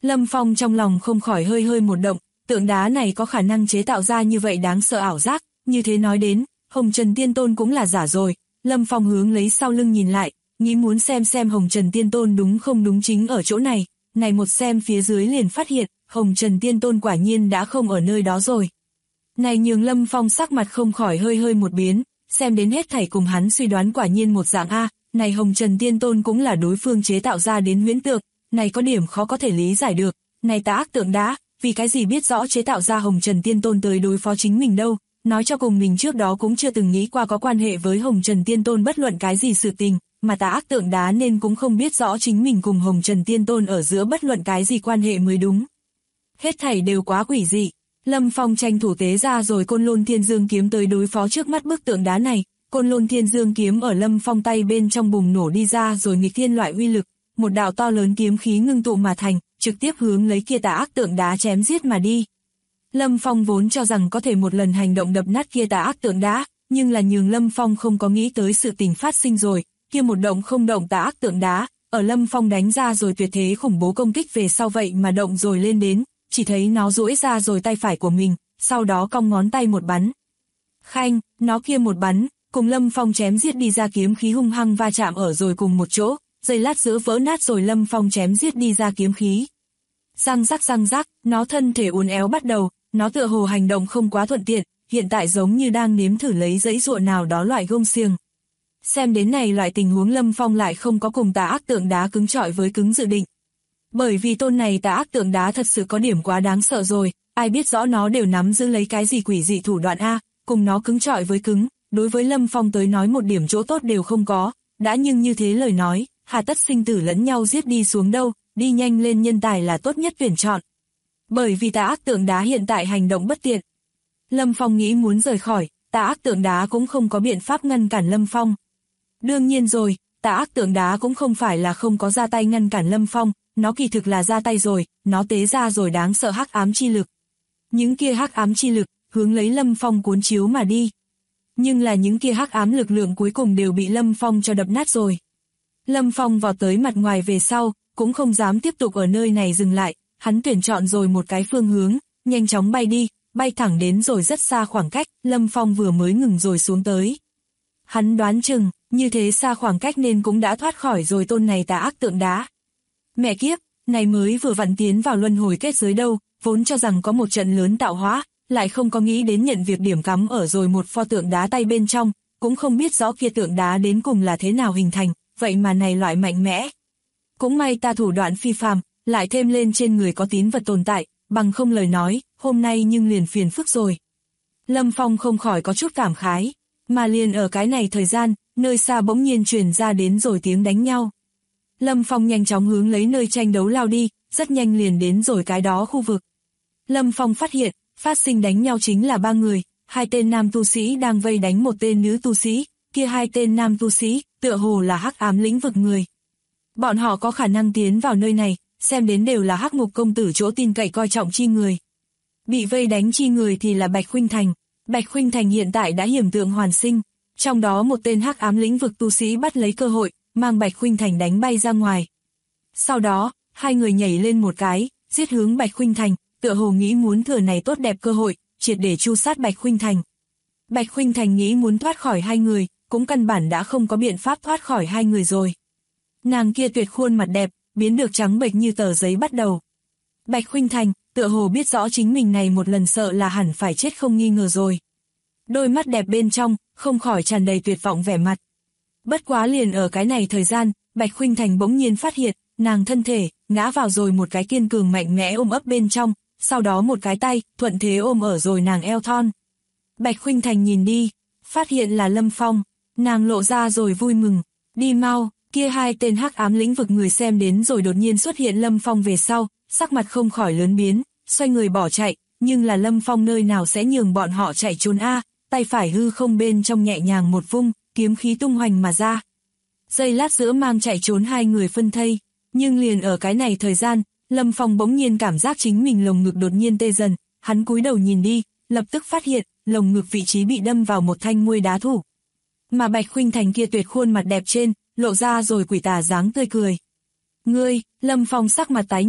Lâm Phong trong lòng không khỏi hơi hơi một động, tượng đá này có khả năng chế tạo ra như vậy đáng sợ ảo giác, như thế nói đến, Hồng Trần Tiên Tôn cũng là giả rồi. Lâm Phong hướng lấy sau lưng nhìn lại, nghĩ muốn xem Hồng Trần Tiên Tôn đúng không đúng chính ở chỗ này, này một xem phía dưới liền phát hiện, Hồng Trần Tiên Tôn quả nhiên đã không ở nơi đó rồi. Này nhường Lâm Phong sắc mặt không khỏi hơi hơi một biến, xem đến hết thảy cùng hắn suy đoán quả nhiên một dạng A, này Hồng Trần Tiên Tôn cũng là đối phương chế tạo ra đến huyễn tượng, này có điểm khó có thể lý giải được, này tà ác tượng đá, vì cái gì biết rõ chế tạo ra Hồng Trần Tiên Tôn tới đối phó chính mình đâu, nói cho cùng mình trước đó cũng chưa từng nghĩ qua có quan hệ với Hồng Trần Tiên Tôn bất luận cái gì sự tình, mà tà ác tượng đá nên cũng không biết rõ chính mình cùng Hồng Trần Tiên Tôn ở giữa bất luận cái gì quan hệ mới đúng. Hết thảy đều quá quỷ dị. Lâm Phong tranh thủ tế ra rồi Côn Lôn Thiên Dương kiếm tới đối phó trước mắt bức tượng đá này, Côn Lôn Thiên Dương kiếm ở Lâm Phong tay bên trong bùng nổ đi ra rồi nghịch thiên loại uy lực, một đạo to lớn kiếm khí ngưng tụ mà thành, trực tiếp hướng lấy kia tà ác tượng đá chém giết mà đi. Lâm Phong vốn cho rằng có thể một lần hành động đập nát kia tà ác tượng đá, nhưng là nhường Lâm Phong không có nghĩ tới sự tình phát sinh rồi, kia một động không động tà ác tượng đá, ở Lâm Phong đánh ra rồi tuyệt thế khủng bố công kích về sau vậy mà động rồi lên đến, chỉ thấy nó duỗi ra rồi tay phải của mình, sau đó cong ngón tay một bắn. Khanh, nó kia một bắn, cùng Lâm Phong chém giết đi ra kiếm khí hung hăng va chạm ở rồi cùng một chỗ, giây lát giữa vỡ nát rồi Lâm Phong chém giết đi ra kiếm khí. Răng rắc, nó thân thể uốn éo bắt đầu, nó tựa hồ hành động không quá thuận tiện, hiện tại giống như đang nếm thử lấy dãy dụa nào đó loại gông xiềng. Xem đến này loại tình huống Lâm Phong lại không có cùng tà ác tượng đá cứng chọi với cứng dự định. Bởi vì tôn này tà ác tượng đá thật sự có điểm quá đáng sợ rồi, ai biết rõ nó đều nắm giữ lấy cái gì quỷ dị thủ đoạn A, cùng nó cứng chọi với cứng, đối với Lâm Phong tới nói một điểm chỗ tốt đều không có, đã nhưng như thế lời nói, hà tất sinh tử lẫn nhau giết đi xuống đâu, đi nhanh lên nhân tài là tốt nhất tuyển chọn. Bởi vì tà ác tượng đá hiện tại hành động bất tiện. Lâm Phong nghĩ muốn rời khỏi, tà ác tượng đá cũng không có biện pháp ngăn cản Lâm Phong. Đương nhiên rồi, tà ác tượng đá cũng không phải là không có ra tay ngăn cản Lâm Phong, nó kỳ thực là ra tay rồi, nó tế ra rồi đáng sợ hắc ám chi lực. Những kia hắc ám chi lực, hướng lấy Lâm Phong cuốn chiếu mà đi. Nhưng là những kia hắc ám lực lượng cuối cùng đều bị Lâm Phong cho đập nát rồi. Lâm Phong vào tới mặt ngoài về sau, cũng không dám tiếp tục ở nơi này dừng lại, hắn tuyển chọn rồi một cái phương hướng, nhanh chóng bay đi, bay thẳng đến rồi rất xa khoảng cách, Lâm Phong vừa mới ngừng rồi xuống tới. Hắn đoán chừng, như thế xa khoảng cách nên cũng đã thoát khỏi rồi tôn này tà ác tượng đá. Mẹ kiếp, này mới vừa vặn tiến vào luân hồi kết giới đâu, vốn cho rằng có một trận lớn tạo hóa, lại không có nghĩ đến nhận việc điểm cắm ở rồi một pho tượng đá tay bên trong, cũng không biết rõ kia tượng đá đến cùng là thế nào hình thành, vậy mà này loại mạnh mẽ. Cũng may ta thủ đoạn phi phàm, lại thêm lên trên người có tín vật tồn tại, bằng không lời nói, hôm nay nhưng liền phiền phức rồi. Lâm Phong không khỏi có chút cảm khái, mà liền ở cái này thời gian, nơi xa bỗng nhiên truyền ra đến rồi tiếng đánh nhau. Lâm Phong nhanh chóng hướng lấy nơi tranh đấu lao đi, rất nhanh liền đến rồi cái đó khu vực. Lâm Phong phát hiện, phát sinh đánh nhau chính là 3 người, 2 tên nam tu sĩ đang vây đánh một tên nữ tu sĩ, kia 2 tên nam tu sĩ, tựa hồ là hắc ám lĩnh vực người. Bọn họ có khả năng tiến vào nơi này, xem đến đều là Hắc Ngục công tử chỗ tin cậy coi trọng chi người. Bị vây đánh chi người thì là Bạch Khuynh Thành. Bạch Khuynh Thành hiện tại đã hiểm tượng hoàn sinh, trong đó một tên hắc ám lĩnh vực tu sĩ bắt lấy cơ hội, mang Bạch Khuynh Thành đánh bay ra ngoài. Sau đó, 2 người nhảy lên một cái, giết hướng Bạch Khuynh Thành, tựa hồ nghĩ muốn thừa này tốt đẹp cơ hội, triệt để tru sát Bạch Khuynh Thành. Bạch Khuynh Thành nghĩ muốn thoát khỏi 2 người, cũng căn bản đã không có biện pháp thoát khỏi 2 người rồi. Nàng kia tuyệt khuôn mặt đẹp, biến được trắng bệch như tờ giấy bắt đầu. Bạch Khuynh Thành, tựa hồ biết rõ chính mình này một lần sợ là hẳn phải chết không nghi ngờ rồi. Đôi mắt đẹp bên trong, không khỏi tràn đầy tuyệt vọng vẻ mặt. Bất quá liền ở cái này thời gian, Bạch Khuynh Thành bỗng nhiên phát hiện, nàng thân thể, ngã vào rồi một cái kiên cường mạnh mẽ ôm ấp bên trong, sau đó một cái tay, thuận thế ôm ở rồi nàng eo thon. Bạch Khuynh Thành nhìn đi, phát hiện là Lâm Phong, nàng lộ ra rồi vui mừng, đi mau, kia 2 tên hắc ám lĩnh vực người xem đến rồi đột nhiên xuất hiện Lâm Phong về sau, sắc mặt không khỏi lớn biến, xoay người bỏ chạy, nhưng là Lâm Phong nơi nào sẽ nhường bọn họ chạy trốn a, tay phải hư không bên trong nhẹ nhàng một vung, kiếm khí tung hoành mà ra. Giây lát giữa mang chạy trốn 2 người phân thây, nhưng liền ở cái này thời gian, Lâm Phong bỗng nhiên cảm giác chính mình lồng ngực đột nhiên tê dần, hắn cúi đầu nhìn đi, lập tức phát hiện, lồng ngực vị trí bị đâm vào một thanh muôi đá thủ. Mà Bạch Khuynh Thành kia tuyệt khuôn mặt đẹp trên, lộ ra rồi quỷ tà dáng tươi cười. Ngươi, Lâm Phong sắc mặt tái nhợt,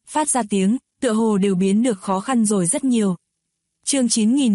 phát ra tiếng, tựa hồ đều biến được khó khăn rồi rất nhiều. Chương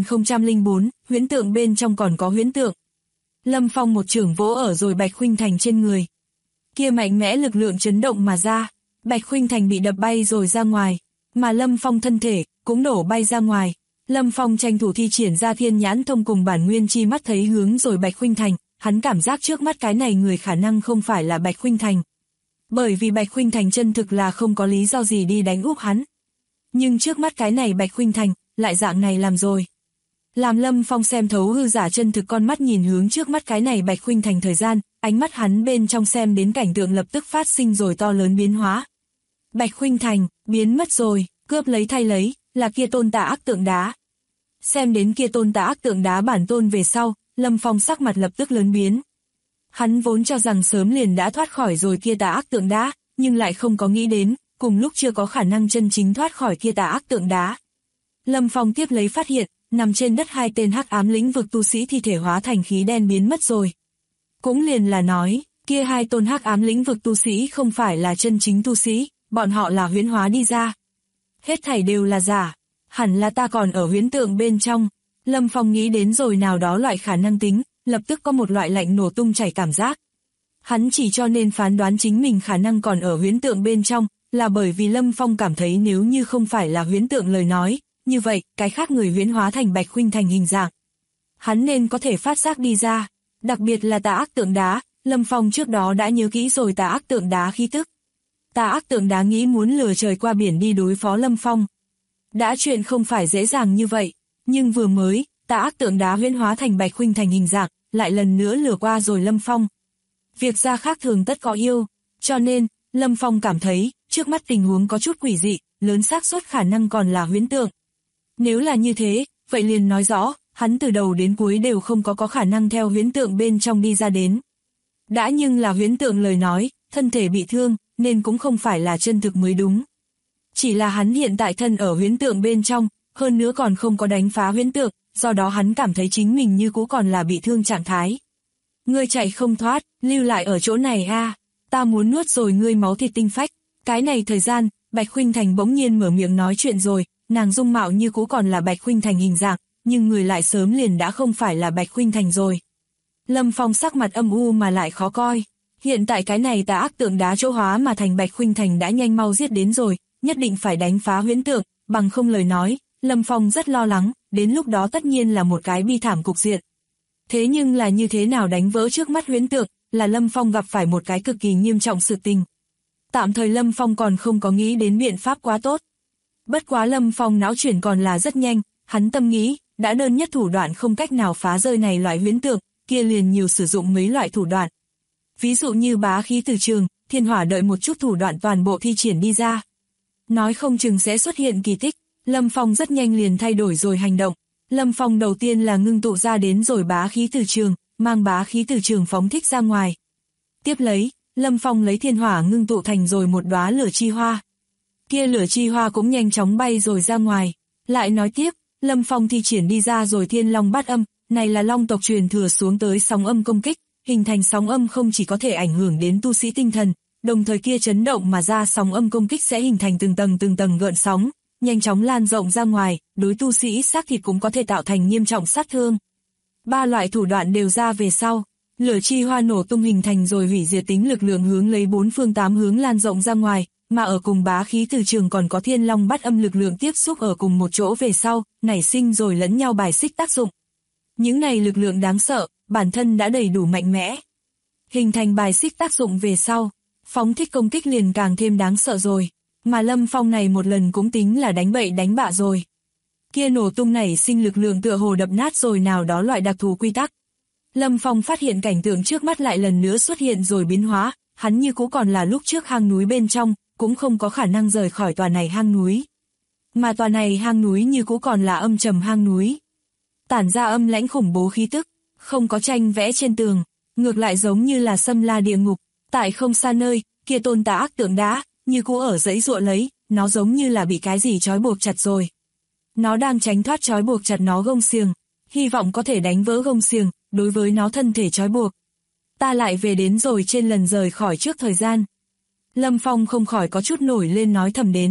9004, huyễn tượng bên trong còn có huyễn tượng. Lâm Phong một chưởng vỗ ở rồi Bạch Khuynh Thành trên người. Kia mạnh mẽ lực lượng chấn động mà ra, Bạch Khuynh Thành bị đập bay rồi ra ngoài, mà Lâm Phong thân thể cũng đổ bay ra ngoài. Lâm Phong tranh thủ thi triển ra thiên nhãn thông cùng bản nguyên chi mắt thấy hướng rồi Bạch Khuynh Thành, hắn cảm giác trước mắt cái này người khả năng không phải là Bạch Khuynh Thành. Bởi vì Bạch Khuynh Thành chân thực là không có lý do gì đi đánh úp hắn. Nhưng trước mắt cái này Bạch Khuynh Thành, lại dạng này làm rồi. Làm Lâm Phong xem thấu hư giả chân thực con mắt nhìn hướng trước mắt cái này Bạch Khuynh Thành thời gian, ánh mắt hắn bên trong xem đến cảnh tượng lập tức phát sinh rồi to lớn biến hóa. Bạch Khuynh Thành, biến mất rồi, cướp lấy thay lấy, là kia tôn tà ác tượng đá. Xem đến kia tôn tà ác tượng đá bản tôn về sau, Lâm Phong sắc mặt lập tức lớn biến. Hắn vốn cho rằng sớm liền đã thoát khỏi rồi kia tà ác tượng đá, nhưng lại không có nghĩ đến, cùng lúc chưa có khả năng chân chính thoát khỏi kia tà ác tượng đá. Lâm Phong tiếp lấy phát hiện, nằm trên đất hai tên hắc ám lĩnh vực tu sĩ thi thể hóa thành khí đen biến mất rồi. Cũng liền là nói, kia hai tôn hắc ám lĩnh vực tu sĩ không phải là chân chính tu sĩ, bọn họ là huyễn hóa đi ra. Hết thảy đều là giả, hẳn là ta còn ở huyễn tượng bên trong. Lâm Phong nghĩ đến rồi nào đó loại khả năng tính, lập tức có một loại lạnh nổ tung chảy cảm giác. Hắn chỉ cho nên phán đoán chính mình khả năng còn ở huyễn tượng bên trong, là bởi vì Lâm Phong cảm thấy nếu như không phải là huyễn tượng lời nói, như vậy, cái khác người huyễn hóa thành Bạch Khuynh Thành hình dạng. Hắn nên có thể phát giác đi ra, đặc biệt là tà ác tượng đá, Lâm Phong trước đó đã nhớ kỹ rồi tà ác tượng đá khí tức. Tà ác tượng đá nghĩ muốn lừa trời qua biển đi đối phó Lâm Phong. Đã chuyện không phải dễ dàng như vậy, nhưng vừa mới, tà ác tượng đá huyễn hóa thành Bạch Khuynh Thành hình dạng, lại lần nữa lừa qua rồi Lâm Phong. Việc ra khác thường tất có yêu, cho nên, Lâm Phong cảm thấy, trước mắt tình huống có chút quỷ dị, lớn xác suất khả năng còn là huyễn tượng. Nếu là như thế, vậy liền nói rõ, hắn từ đầu đến cuối đều không có khả năng theo huyễn tượng bên trong đi ra đến. Đã nhưng là huyễn tượng lời nói, thân thể bị thương, nên cũng không phải là chân thực mới đúng. Chỉ là hắn hiện tại thân ở huyễn tượng bên trong, hơn nữa còn không có đánh phá huyễn tượng, do đó hắn cảm thấy chính mình như cũ còn là bị thương trạng thái. Ngươi chạy không thoát, lưu lại ở chỗ này a, ta muốn nuốt rồi ngươi máu thịt tinh phách. Cái này thời gian, Bạch Khuynh Thành bỗng nhiên mở miệng nói chuyện rồi, nàng dung mạo như cũ còn là Bạch Khuynh Thành hình dạng, nhưng người lại sớm liền đã không phải là Bạch Khuynh Thành rồi. Lâm Phong sắc mặt âm u mà lại khó coi. Hiện tại cái này tà ác tượng đá chỗ hóa mà thành Bạch Khuynh Thành đã nhanh mau giết đến rồi, nhất định phải đánh phá huyễn tượng, bằng không lời nói, Lâm Phong rất lo lắng, đến lúc đó tất nhiên là một cái bi thảm cục diện. Thế nhưng là như thế nào đánh vỡ trước mắt huyễn tượng, là Lâm Phong gặp phải một cái cực kỳ nghiêm trọng sự tình. Tạm thời Lâm Phong còn không có nghĩ đến biện pháp quá tốt. Bất quá Lâm Phong não chuyển còn là rất nhanh, hắn tâm nghĩ, đã đơn nhất thủ đoạn không cách nào phá rơi này loại huyễn tượng, kia liền nhiều sử dụng mấy loại thủ đoạn. Ví dụ như bá khí từ trường, thiên hỏa đợi một chút thủ đoạn toàn bộ thi triển đi ra. Nói không chừng sẽ xuất hiện kỳ tích, Lâm Phong rất nhanh liền thay đổi rồi hành động. Lâm Phong đầu tiên là ngưng tụ ra đến rồi bá khí từ trường, mang bá khí từ trường phóng thích ra ngoài. Tiếp lấy, Lâm Phong lấy thiên hỏa ngưng tụ thành rồi một đóa lửa chi hoa. Kia lửa chi hoa cũng nhanh chóng bay rồi ra ngoài. Lại nói tiếp, Lâm Phong thi triển đi ra rồi thiên long bát âm, này là long tộc truyền thừa xuống tới sóng âm công kích, hình thành sóng âm không chỉ có thể ảnh hưởng đến tu sĩ tinh thần, đồng thời kia chấn động mà ra sóng âm công kích sẽ hình thành từng tầng gợn sóng, nhanh chóng lan rộng ra ngoài, đối tu sĩ xác thịt cũng có thể tạo thành nghiêm trọng sát thương. Ba loại thủ đoạn đều ra về sau, lửa chi hoa nổ tung hình thành rồi hủy diệt tính lực lượng hướng lấy bốn phương tám hướng lan rộng ra ngoài, mà ở cùng bá khí từ trường còn có thiên long bát âm lực lượng tiếp xúc ở cùng một chỗ về sau, nảy sinh rồi lẫn nhau bài xích tác dụng. Những này lực lượng đáng sợ, bản thân đã đầy đủ mạnh mẽ. Hình thành bài xích tác dụng về sau, phóng thích công kích liền càng thêm đáng sợ rồi, mà Lâm Phong này một lần cũng tính là đánh bậy đánh bạ rồi. Kia nổ tung nảy sinh lực lượng tựa hồ đập nát rồi nào đó loại đặc thù quy tắc. Lâm Phong phát hiện cảnh tượng trước mắt lại lần nữa xuất hiện rồi biến hóa, hắn như cũ còn là lúc trước hang núi bên trong, cũng không có khả năng rời khỏi tòa này hang núi. Mà tòa này hang núi như cũ còn là âm trầm hang núi. Tản ra âm lãnh khủng bố khí tức, không có tranh vẽ trên tường, ngược lại giống như là xâm la địa ngục. Tại không xa nơi, kia tôn tà ác tượng đá, như cũ ở giãy giụa lấy, nó giống như là bị cái gì trói buộc chặt rồi. Nó đang tránh thoát trói buộc chặt nó gông xiềng, hy vọng có thể đánh vỡ gông xiềng, đối với nó thân thể trói buộc. Ta lại về đến rồi trên lần rời khỏi trước thời gian. Lâm Phong không khỏi có chút nổi lên nói thầm đến,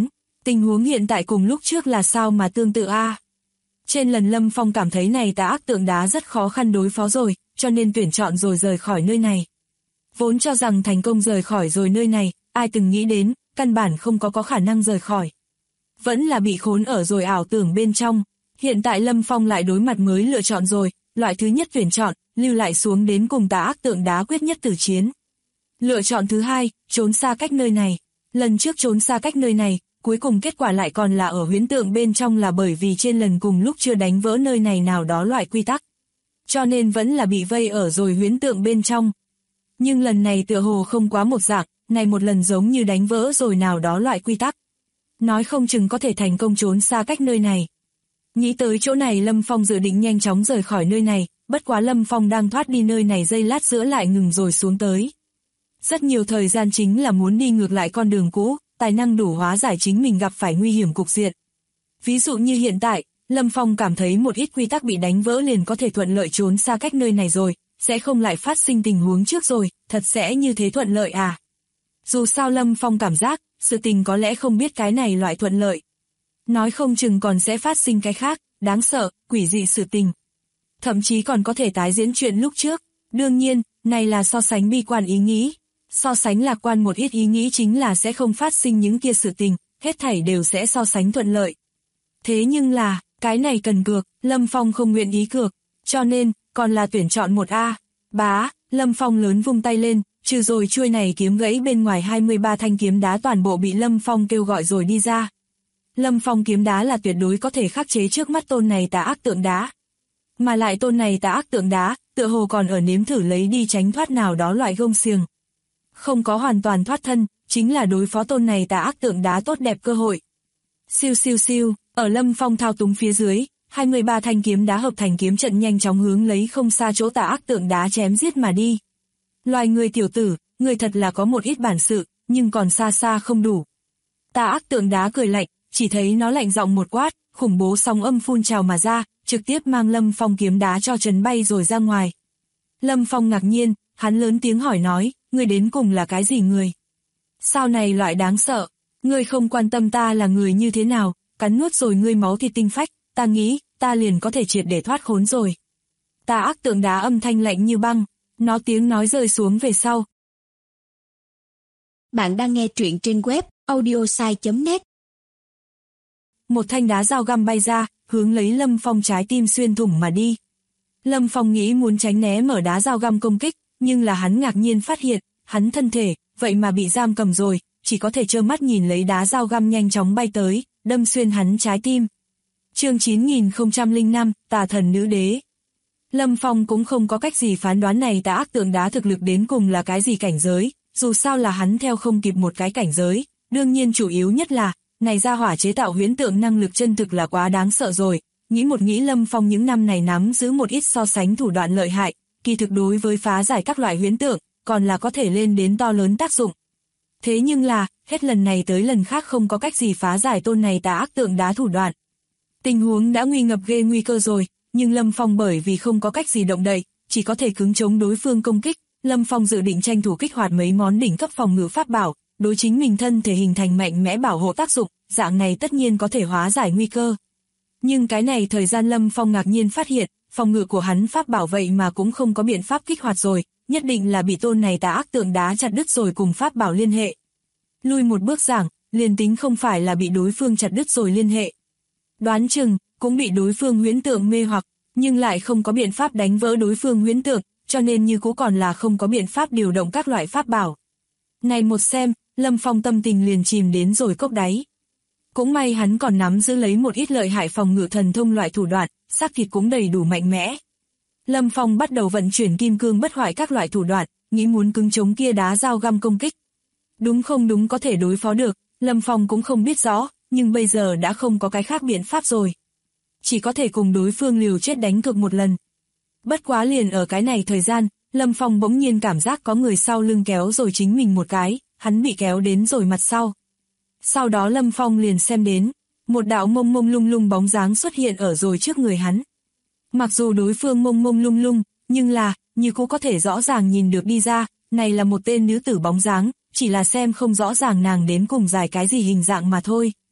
Tình huống hiện tại cùng lúc trước là sao mà tương tự a? Trên lần Lâm Phong cảm thấy này tà ác tượng đá rất khó khăn đối phó rồi, cho nên tuyển chọn rồi rời khỏi nơi này. Vốn cho rằng thành công rời khỏi rồi nơi này, ai từng nghĩ đến, căn bản không có khả năng rời khỏi. Vẫn là bị khốn ở rồi ảo tưởng bên trong. Hiện tại Lâm Phong lại đối mặt mới lựa chọn rồi, loại thứ nhất tuyển chọn, lưu lại xuống đến cùng tà ác tượng đá quyết nhất tử chiến. Lựa chọn thứ hai, trốn xa cách nơi này. Lần trước trốn xa cách nơi này, cuối cùng kết quả lại còn là ở huyễn tượng bên trong là bởi vì trên lần cùng lúc chưa đánh vỡ nơi này nào đó loại quy tắc. Cho nên vẫn là bị vây ở rồi huyễn tượng bên trong. Nhưng lần này tựa hồ không quá một dạng, này một lần giống như đánh vỡ rồi nào đó loại quy tắc. Nói không chừng có thể thành công trốn xa cách nơi này. Nghĩ tới chỗ này Lâm Phong dự định nhanh chóng rời khỏi nơi này, bất quá Lâm Phong đang thoát đi nơi này giây lát giữa lại ngừng rồi xuống tới. Rất nhiều thời gian chính là muốn đi ngược lại con đường cũ, tài năng đủ hóa giải chính mình gặp phải nguy hiểm cục diện. Ví dụ như hiện tại, Lâm Phong cảm thấy một ít quy tắc bị đánh vỡ liền có thể thuận lợi trốn xa cách nơi này rồi, sẽ không lại phát sinh tình huống trước rồi, thật sẽ như thế thuận lợi à? Dù sao Lâm Phong cảm giác, sự tình có lẽ không biết cái này loại thuận lợi. Nói không chừng còn sẽ phát sinh cái khác, đáng sợ, quỷ dị sự tình. Thậm chí còn có thể tái diễn chuyện lúc trước. Đương nhiên, này là so sánh bi quan ý nghĩ. So sánh lạc quan một ít ý nghĩ chính là sẽ không phát sinh những kia sự tình, hết thảy đều sẽ so sánh thuận lợi. Thế nhưng là, cái này cần cược, Lâm Phong không nguyện ý cược, cho nên, còn là tuyển chọn một A. Bá, Lâm Phong lớn vung tay lên, trừ rồi chuôi này kiếm gãy bên ngoài 23 thanh kiếm đá toàn bộ bị Lâm Phong kêu gọi rồi đi ra. Lâm Phong kiếm đá là tuyệt đối có thể khắc chế trước mắt tôn này tà ác tượng đá. Mà lại tôn này tà ác tượng đá, tựa hồ còn ở nếm thử lấy đi tránh thoát nào đó loại gông xiềng. Không có hoàn toàn thoát thân, chính là đối phó tôn này tà ác tượng đá tốt đẹp cơ hội. Siêu siêu siêu, ở Lâm Phong thao túng phía dưới, 23 thanh kiếm đá hợp thành kiếm trận nhanh chóng hướng lấy không xa chỗ tà ác tượng đá chém giết mà đi. Loài người tiểu tử, người thật là có một ít bản sự, nhưng còn xa xa không đủ. Tà ác tượng đá cười lạnh, chỉ thấy nó lạnh giọng một quát, khủng bố sóng âm phun trào mà ra, trực tiếp mang Lâm Phong kiếm đá cho chấn bay rồi ra ngoài. Lâm Phong ngạc nhiên, hắn lớn tiếng hỏi nói, ngươi đến cùng là cái gì người? Sao này loại đáng sợ? Ngươi không quan tâm ta là người như thế nào, cắn nuốt rồi ngươi máu thịt tinh phách, ta nghĩ, ta liền có thể triệt để thoát khốn rồi. Tà ác tượng đá âm thanh lạnh như băng, nó tiếng nói rơi xuống về sau. Bạn đang nghe truyện trên web audiosai.net. Một thanh đá dao găm bay ra, hướng lấy Lâm Phong trái tim xuyên thủng mà đi. Lâm Phong nghĩ muốn tránh né mở đá dao găm công kích, nhưng là hắn ngạc nhiên phát hiện, hắn thân thể, vậy mà bị giam cầm rồi, chỉ có thể trơ mắt nhìn lấy đá dao găm nhanh chóng bay tới, đâm xuyên hắn trái tim. Chương 9005, Tà thần nữ đế. Lâm Phong cũng không có cách gì phán đoán này tà ác tượng đá thực lực đến cùng là cái gì cảnh giới, dù sao là hắn theo không kịp một cái cảnh giới, đương nhiên chủ yếu nhất là, này ra hỏa chế tạo huyễn tượng năng lực chân thực là quá đáng sợ rồi, nghĩ Lâm Phong những năm này nắm giữ một ít so sánh thủ đoạn lợi hại, kỳ thực đối với phá giải các loại huyễn tượng, còn là có thể lên đến to lớn tác dụng. Thế nhưng là, hết lần này tới lần khác không có cách gì phá giải tôn này tà ác tượng đá thủ đoạn. Tình huống đã nguy ngập ghê nguy cơ rồi, nhưng Lâm Phong bởi vì không có cách gì động đậy, chỉ có thể cứng chống đối phương công kích, Lâm Phong dự định tranh thủ kích hoạt mấy món đỉnh cấp phòng ngự pháp bảo, đối chính mình thân thể hình thành mạnh mẽ bảo hộ tác dụng, dạng này tất nhiên có thể hóa giải nguy cơ. Nhưng cái này thời gian Lâm Phong ngạc nhiên phát hiện, phòng ngự của hắn pháp bảo vậy mà cũng không có biện pháp kích hoạt rồi, nhất định là bị tôn này tà ác tượng đá chặt đứt rồi cùng pháp bảo liên hệ. Lui một bước giảng, liền tính không phải là bị đối phương chặt đứt rồi liên hệ. Đoán chừng, cũng bị đối phương huyễn tượng mê hoặc, nhưng lại không có biện pháp đánh vỡ đối phương huyễn tượng, cho nên như cũ còn là không có biện pháp điều động các loại pháp bảo. Này một xem, Lâm Phong tâm tình liền chìm đến rồi cốc đáy. Cũng may hắn còn nắm giữ lấy một ít lợi hại phòng ngự thần thông loại thủ đoạn, xác thịt cũng đầy đủ mạnh mẽ. Lâm Phong bắt đầu vận chuyển kim cương bất hoại các loại thủ đoạn, nghĩ muốn cứng chống kia đá dao găm công kích. Đúng không đúng có thể đối phó được, Lâm Phong cũng không biết rõ, nhưng bây giờ đã không có cái khác biện pháp rồi. Chỉ có thể cùng đối phương liều chết đánh cược một lần. Bất quá liền ở cái này thời gian, Lâm Phong bỗng nhiên cảm giác có người sau lưng kéo rồi chính mình một cái, hắn bị kéo đến rồi mặt sau. Sau đó Lâm Phong liền xem đến, một đạo mông mông lung lung bóng dáng xuất hiện ở rồi trước người hắn. Mặc dù đối phương mông mông lung lung, nhưng là, như cũng có thể rõ ràng nhìn được đi ra, này là một tên nữ tử bóng dáng, chỉ là xem không rõ ràng nàng đến cùng dài cái gì hình dạng mà thôi.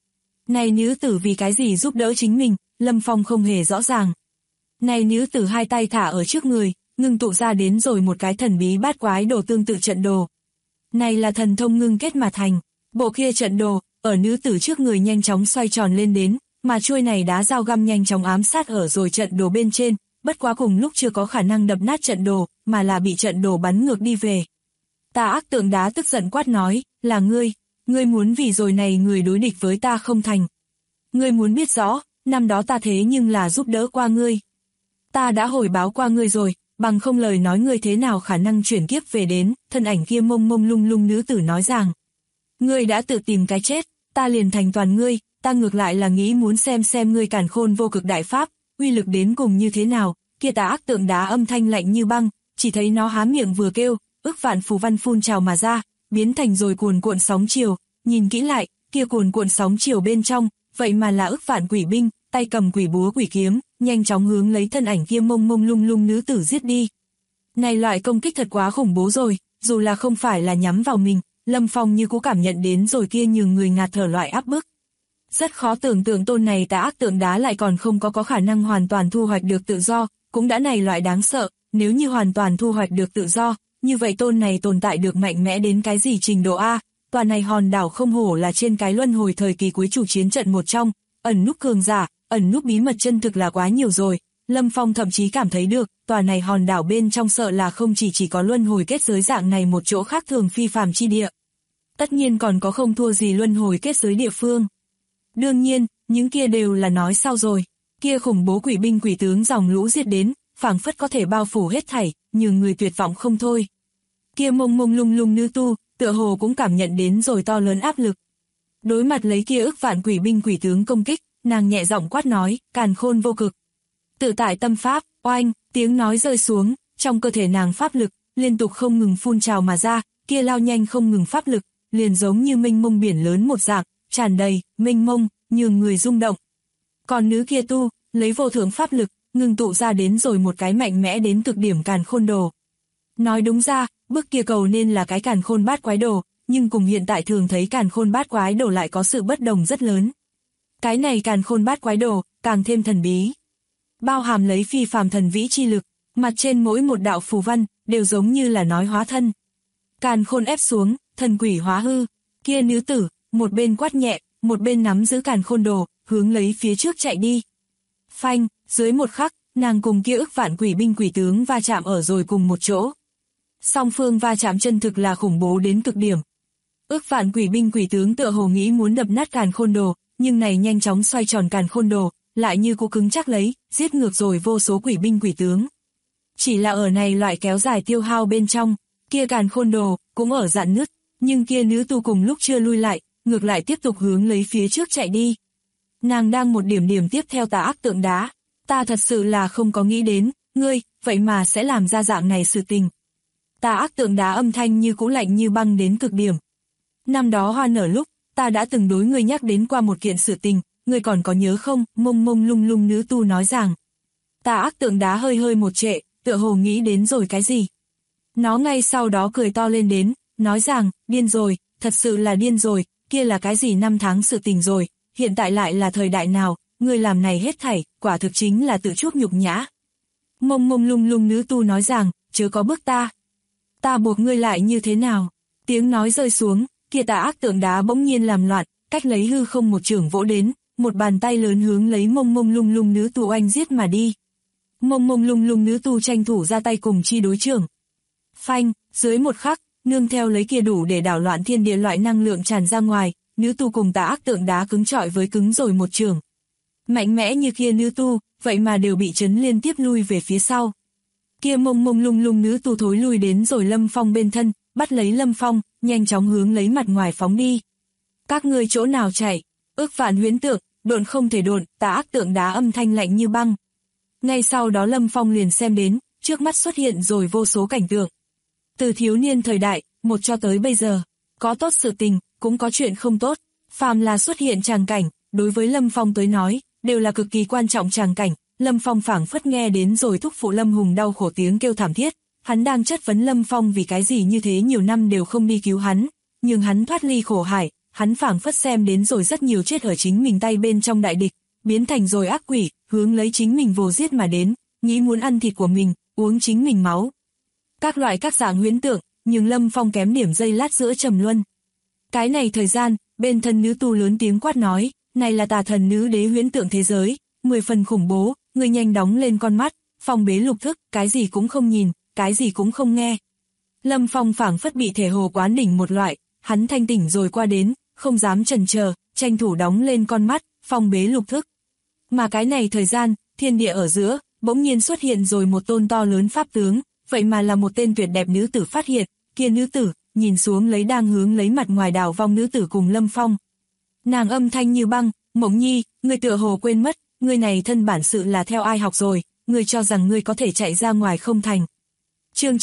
Này nữ tử vì cái gì giúp đỡ chính mình, Lâm Phong không hề rõ ràng. Này nữ tử hai tay thả ở trước người, ngưng tụ ra đến rồi một cái thần bí bát quái đồ tương tự trận đồ. Này là thần thông ngưng kết mà thành, bộ kia trận đồ, ở nữ tử trước người nhanh chóng xoay tròn lên đến, mà chuôi này đá dao găm nhanh chóng ám sát ở rồi trận đồ bên trên, bất quá cùng lúc chưa có khả năng đập nát trận đồ, mà là bị trận đồ bắn ngược đi về. Tà ác tượng đá tức giận quát nói, là ngươi muốn vì rồi này người đối địch với ta không thành. Ngươi muốn biết rõ, năm đó ta thế nhưng là giúp đỡ qua ngươi. Ta đã hồi báo qua ngươi rồi, bằng không lời nói ngươi thế nào khả năng chuyển kiếp về đến, thân ảnh kia mông mông lung lung nữ tử nói rằng. Ngươi đã tự tìm cái chết, ta liền thành toàn ngươi, ta ngược lại là nghĩ muốn xem ngươi càn khôn vô cực đại pháp, uy lực đến cùng như thế nào. Kia tà ác tượng đá âm thanh lạnh như băng, chỉ thấy nó há miệng vừa kêu, ức vạn phù văn phun trào mà ra, biến thành rồi cuồn cuộn sóng chiều, nhìn kỹ lại, kia cuồn cuộn sóng chiều bên trong, vậy mà là ức vạn quỷ binh, tay cầm quỷ búa quỷ kiếm, nhanh chóng hướng lấy thân ảnh kia mông mông lung lung nữ tử giết đi. Này loại công kích thật quá khủng bố rồi, dù là không phải là nhắm vào mình, Lâm Phong như cũng cảm nhận đến rồi kia nhường người ngạt thở loại áp bức. Rất khó tưởng tượng tôn này tà ác tượng đá lại còn không có khả năng hoàn toàn thu hoạch được tự do, cũng đã này loại đáng sợ, nếu như hoàn toàn thu hoạch được tự do, như vậy tôn này tồn tại được mạnh mẽ đến cái gì trình độ A, tòa này hòn đảo không hổ là trên cái luân hồi thời kỳ cuối chủ chiến trận một trong, ẩn núp cường giả, ẩn núp bí mật chân thực là quá nhiều rồi. Lâm Phong thậm chí cảm thấy được, tòa này hòn đảo bên trong sợ là không chỉ có luân hồi kết giới dạng này một chỗ khác thường phi phàm chi địa. Tất nhiên còn có không thua gì luân hồi kết giới địa phương. Đương nhiên, những kia đều là nói sau rồi. Kia khủng bố quỷ binh quỷ tướng dòng lũ giết đến, phảng phất có thể bao phủ hết thảy, nhường người tuyệt vọng không thôi. Kia mông mông lung lung nữ tu, tựa hồ cũng cảm nhận đến rồi to lớn áp lực. Đối mặt lấy kia ức vạn quỷ binh quỷ tướng công kích, nàng nhẹ giọng quát nói, càn khôn vô cực. Tự tại tâm pháp, oanh, tiếng nói rơi xuống, trong cơ thể nàng pháp lực, liên tục không ngừng phun trào mà ra, kia lao nhanh không ngừng pháp lực, liền giống như mênh mông biển lớn một dạng, tràn đầy, mênh mông, nhường người rung động. Còn nữ kia tu, lấy vô thượng pháp lực, ngừng tụ ra đến rồi một cái mạnh mẽ đến cực điểm càn khôn đồ. Nói đúng ra, bức kia cầu nên là cái càn khôn bát quái đồ, nhưng cùng hiện tại thường thấy càn khôn bát quái đồ lại có sự bất đồng rất lớn. Cái này càn khôn bát quái đồ, càng thêm thần bí. Bao hàm lấy phi phàm thần vĩ chi lực, mặt trên mỗi một đạo phù văn, đều giống như là nói hóa thân. Càn khôn ép xuống, thần quỷ hóa hư, kia nữ tử, một bên quát nhẹ, một bên nắm giữ càn khôn đồ, hướng lấy phía trước chạy đi. Phanh, dưới một khắc, nàng cùng kia ức vạn quỷ binh quỷ tướng va chạm ở rồi cùng một chỗ. Song phương va chạm chân thực là khủng bố đến cực điểm. Ức vạn quỷ binh quỷ tướng tựa hồ nghĩ muốn đập nát càn khôn đồ, nhưng này nhanh chóng xoay tròn càn khôn đồ, lại như cố cứng chắc lấy, giết ngược rồi vô số quỷ binh quỷ tướng. Chỉ là ở này loại kéo dài tiêu hao bên trong, kia càn khôn đồ, cũng ở dạn nứt, nhưng kia nữ tu cùng lúc chưa lui lại, ngược lại tiếp tục hướng lấy phía trước chạy đi. Nàng đang một điểm tiếp theo tà ác tượng đá, ta thật sự là không có nghĩ đến, ngươi, vậy mà sẽ làm ra dạng này sự tình. Tà ác tượng đá âm thanh như cũ lạnh như băng đến cực điểm. Năm đó hoa nở lúc, ta đã từng đối ngươi nhắc đến qua một kiện sự tình, ngươi còn có nhớ không? Mông mông lung lung nữ tu nói rằng. Tà ác tượng đá hơi một trệ, tựa hồ nghĩ đến rồi cái gì. Nó ngay sau đó cười to lên đến, nói rằng, điên rồi, thật sự là điên rồi, kia là cái gì năm tháng sự tình rồi, hiện tại lại là thời đại nào, ngươi làm này hết thảy, quả thực chính là tự chuốc nhục nhã. Mông mông lung lung nữ tu nói rằng, chớ có bức ta buộc ngươi lại như thế nào? Tiếng nói rơi xuống, kia tà ác tượng đá bỗng nhiên làm loạn, cách lấy hư không một chưởng vỗ đến, một bàn tay lớn hướng lấy mông mông lung lung nữ tu oanh giết mà đi. Mông mông lung lung nữ tu tranh thủ ra tay cùng chi đối chưởng. Phanh, dưới một khắc, nương theo lấy kia đủ để đảo loạn thiên địa loại năng lượng tràn ra ngoài, nữ tu cùng tà ác tượng đá cứng chọi với cứng rồi một chưởng. Mạnh mẽ như kia nữ tu, vậy mà đều bị chấn liên tiếp lui về phía sau. Kia mông mông lung lung nữ tu thối lui đến rồi Lâm Phong bên thân, bắt lấy Lâm Phong, nhanh chóng hướng lấy mặt ngoài phóng đi. Các ngươi chỗ nào chạy? Ước vạn huyễn tượng, độn không thể độn, tà ác tượng đá âm thanh lạnh như băng. Ngay sau đó Lâm Phong liền xem đến, trước mắt xuất hiện rồi vô số cảnh tượng. Từ thiếu niên thời đại, một cho tới bây giờ, có tốt sự tình, cũng có chuyện không tốt. Phàm là xuất hiện tràng cảnh, đối với Lâm Phong tới nói, đều là cực kỳ quan trọng tràng cảnh. Lâm Phong phảng phất nghe đến rồi thúc phụ Lâm Hùng đau khổ tiếng kêu thảm thiết. Hắn đang chất vấn Lâm Phong vì cái gì như thế nhiều năm đều không đi cứu hắn, nhưng hắn thoát ly khổ hải, hắn phảng phất xem đến rồi rất nhiều chết ở chính mình tay bên trong đại địch, biến thành rồi ác quỷ, hướng lấy chính mình vồ giết mà đến, nghĩ muốn ăn thịt của mình, uống chính mình máu. Các loại các dạng huyễn tượng, nhưng Lâm Phong kém điểm giây lát giữa trầm luân. Cái này thời gian, bên thân nữ tu lớn tiếng quát nói, này là tà thần nữ đế huyễn tượng thế giới, 10 phần khủng bố, người nhanh đóng lên con mắt, phong bế lục thức, cái gì cũng không nhìn, cái gì cũng không nghe. Lâm Phong phảng phất bị thể hồ quán đỉnh một loại, hắn thanh tỉnh rồi qua đến, không dám chần chờ, tranh thủ đóng lên con mắt, phong bế lục thức. Mà cái này thời gian, thiên địa ở giữa, bỗng nhiên xuất hiện rồi một tôn to lớn pháp tướng, vậy mà là một tên tuyệt đẹp nữ tử phát hiện, kia nữ tử, nhìn xuống lấy đang hướng lấy mặt ngoài đảo vong nữ tử cùng Lâm Phong. Nàng âm thanh như băng, Mộng Nhi, ngươi tựa hồ quên mất, ngươi này thân bản sự là theo ai học rồi, ngươi cho rằng ngươi có thể chạy ra ngoài không thành. Chương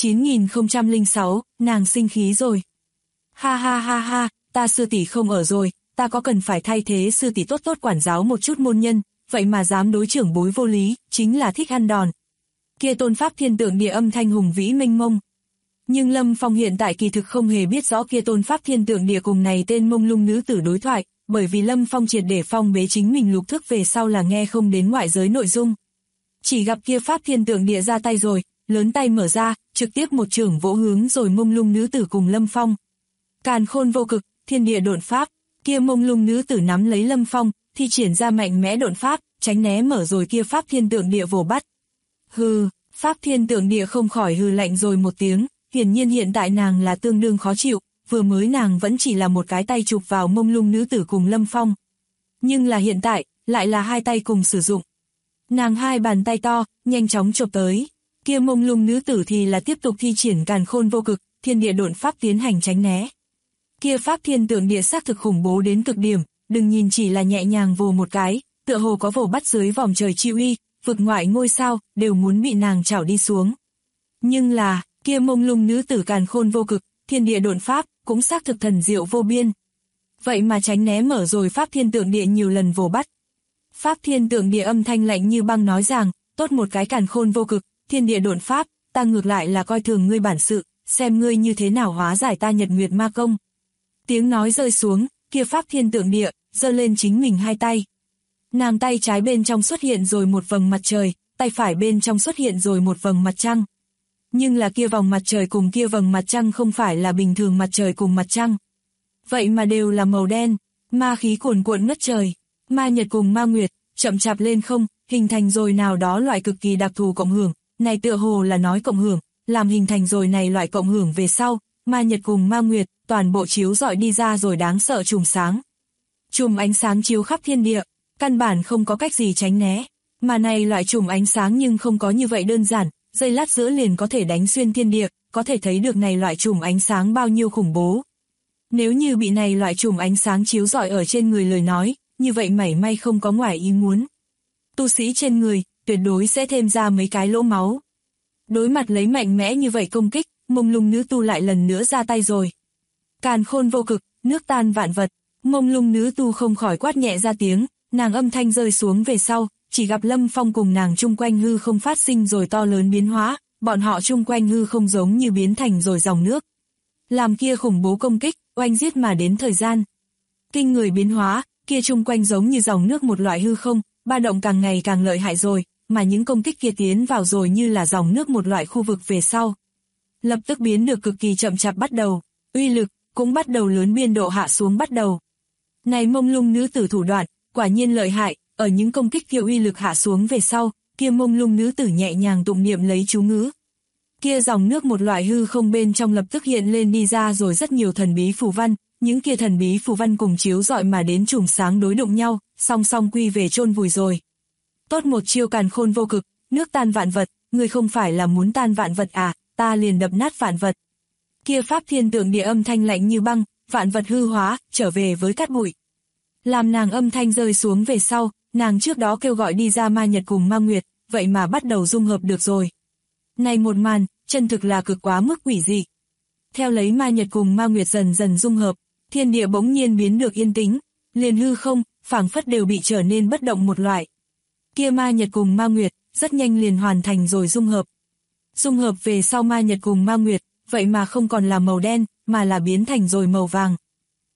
9006, nàng sinh khí rồi. Ha ha ha ha, ta sư tỷ không ở rồi, ta có cần phải thay thế sư tỷ tốt tốt quản giáo một chút môn nhân, vậy mà dám đối trưởng bối vô lý, chính là thích ăn đòn. Kia tôn pháp thiên tượng địa âm thanh hùng vĩ mênh mông. Nhưng Lâm Phong hiện tại kỳ thực không hề biết rõ kia tôn pháp thiên tượng địa cùng này tên mông lung nữ tử đối thoại, bởi vì Lâm Phong triệt để phong bế chính mình lục thức về sau là nghe không đến ngoại giới nội dung. Chỉ gặp kia pháp thiên tượng địa ra tay rồi, lớn tay mở ra, trực tiếp một chưởng vỗ hướng rồi mông lung nữ tử cùng Lâm Phong. Càn khôn vô cực, thiên địa độn pháp, kia mông lung nữ tử nắm lấy Lâm Phong, thi triển ra mạnh mẽ độn pháp, tránh né mở rồi kia pháp thiên tượng địa vồ bắt. Hừ, pháp thiên tượng địa không khỏi hừ lạnh rồi một tiếng, hiển nhiên hiện tại nàng là tương đương khó chịu, vừa mới nàng vẫn chỉ là một cái tay chụp vào mông lung nữ tử cùng Lâm Phong. Nhưng là hiện tại, lại là hai tay cùng sử dụng. Nàng hai bàn tay to, nhanh chóng chộp tới, kia mông lung nữ tử thì là tiếp tục thi triển càn khôn vô cực, thiên địa độn pháp tiến hành tránh né. Kia pháp thiên tượng địa xác thực khủng bố đến cực điểm, đừng nhìn chỉ là nhẹ nhàng vồ một cái, tựa hồ có vồ bắt dưới vòng trời chi uy, vực ngoại ngôi sao, đều muốn bị nàng chảo đi xuống. Nhưng là, kia mông lung nữ tử càn khôn vô cực, thiên địa độn pháp, cũng xác thực thần diệu vô biên. Vậy mà tránh né mở rồi pháp thiên tượng địa nhiều lần vồ bắt. Pháp thiên tượng địa âm thanh lạnh như băng nói rằng, tốt một cái càn khôn vô cực, thiên địa độn pháp, ta ngược lại là coi thường ngươi bản sự, xem ngươi như thế nào hóa giải ta nhật nguyệt ma công. Tiếng nói rơi xuống, kia pháp thiên tượng địa, giơ lên chính mình hai tay. Nàng tay trái bên trong xuất hiện rồi một vầng mặt trời, tay phải bên trong xuất hiện rồi một vầng mặt trăng. Nhưng là kia vòng mặt trời cùng kia vầng mặt trăng không phải là bình thường mặt trời cùng mặt trăng. Vậy mà đều là màu đen, ma khí cuồn cuộn ngất trời, ma nhật cùng ma nguyệt, chậm chạp lên không, hình thành rồi nào đó loại cực kỳ đặc thù cộng hưởng, này tựa hồ là nói cộng hưởng, làm hình thành rồi này loại cộng hưởng về sau, ma nhật cùng ma nguyệt, toàn bộ chiếu rọi đi ra rồi đáng sợ chùm sáng. Chùm ánh sáng chiếu khắp thiên địa, căn bản không có cách gì tránh né, mà này loại chùm ánh sáng nhưng không có như vậy đơn giản, giây lát giữa liền có thể đánh xuyên thiên địa, có thể thấy được này loại chùm ánh sáng bao nhiêu khủng bố. Nếu như bị này loại chùm ánh sáng chiếu rọi ở trên người lời nói, như vậy mảy may không có ngoài ý muốn. Tu sĩ trên người, tuyệt đối sẽ thêm ra mấy cái lỗ máu. Đối mặt lấy mạnh mẽ như vậy công kích, mông lung nữ tu lại lần nữa ra tay rồi. Càn khôn vô cực, nước tan vạn vật, mông lung nữ tu không khỏi quát nhẹ ra tiếng, nàng âm thanh rơi xuống về sau, chỉ gặp Lâm Phong cùng nàng chung quanh hư không phát sinh rồi to lớn biến hóa, bọn họ chung quanh hư không giống như biến thành rồi dòng nước. Làm kia khủng bố công kích, oanh giết mà đến thời gian. Kinh người biến hóa, kia chung quanh giống như dòng nước một loại hư không, ba động càng ngày càng lợi hại rồi, mà những công kích kia tiến vào rồi như là dòng nước một loại khu vực về sau. Lập tức biến được cực kỳ chậm chạp bắt đầu, uy lực cũng bắt đầu lớn biên độ hạ xuống bắt đầu. Này mông lung nữ tử thủ đoạn, quả nhiên lợi hại, ở những công kích kia uy lực hạ xuống về sau, kia mông lung nữ tử nhẹ nhàng tụng niệm lấy chú ngữ. Kia dòng nước một loại hư không bên trong lập tức hiện lên đi ra rồi rất nhiều thần bí phù văn, những kia thần bí phù văn cùng chiếu rọi mà đến chùm sáng đối đụng nhau, song song quy về chôn vùi rồi. Tốt một chiêu càn khôn vô cực, nước tan vạn vật, người không phải là muốn tan vạn vật à, ta liền đập nát vạn vật. Kia pháp thiên tượng địa âm thanh lạnh như băng, vạn vật hư hóa, trở về với cát bụi. Làm nàng âm thanh rơi xuống về sau, nàng trước đó kêu gọi đi ra ma nhật cùng ma nguyệt, vậy mà bắt đầu dung hợp được rồi. Này một màn, chân thực là cực quá mức quỷ dị. Theo lấy ma nhật cùng ma nguyệt dần dần dung hợp, thiên địa bỗng nhiên biến được yên tĩnh, liền hư không, phảng phất đều bị trở nên bất động một loại. Kia ma nhật cùng ma nguyệt, rất nhanh liền hoàn thành rồi dung hợp. Dung hợp về sau ma nhật cùng ma nguyệt, vậy mà không còn là màu đen, mà là biến thành rồi màu vàng.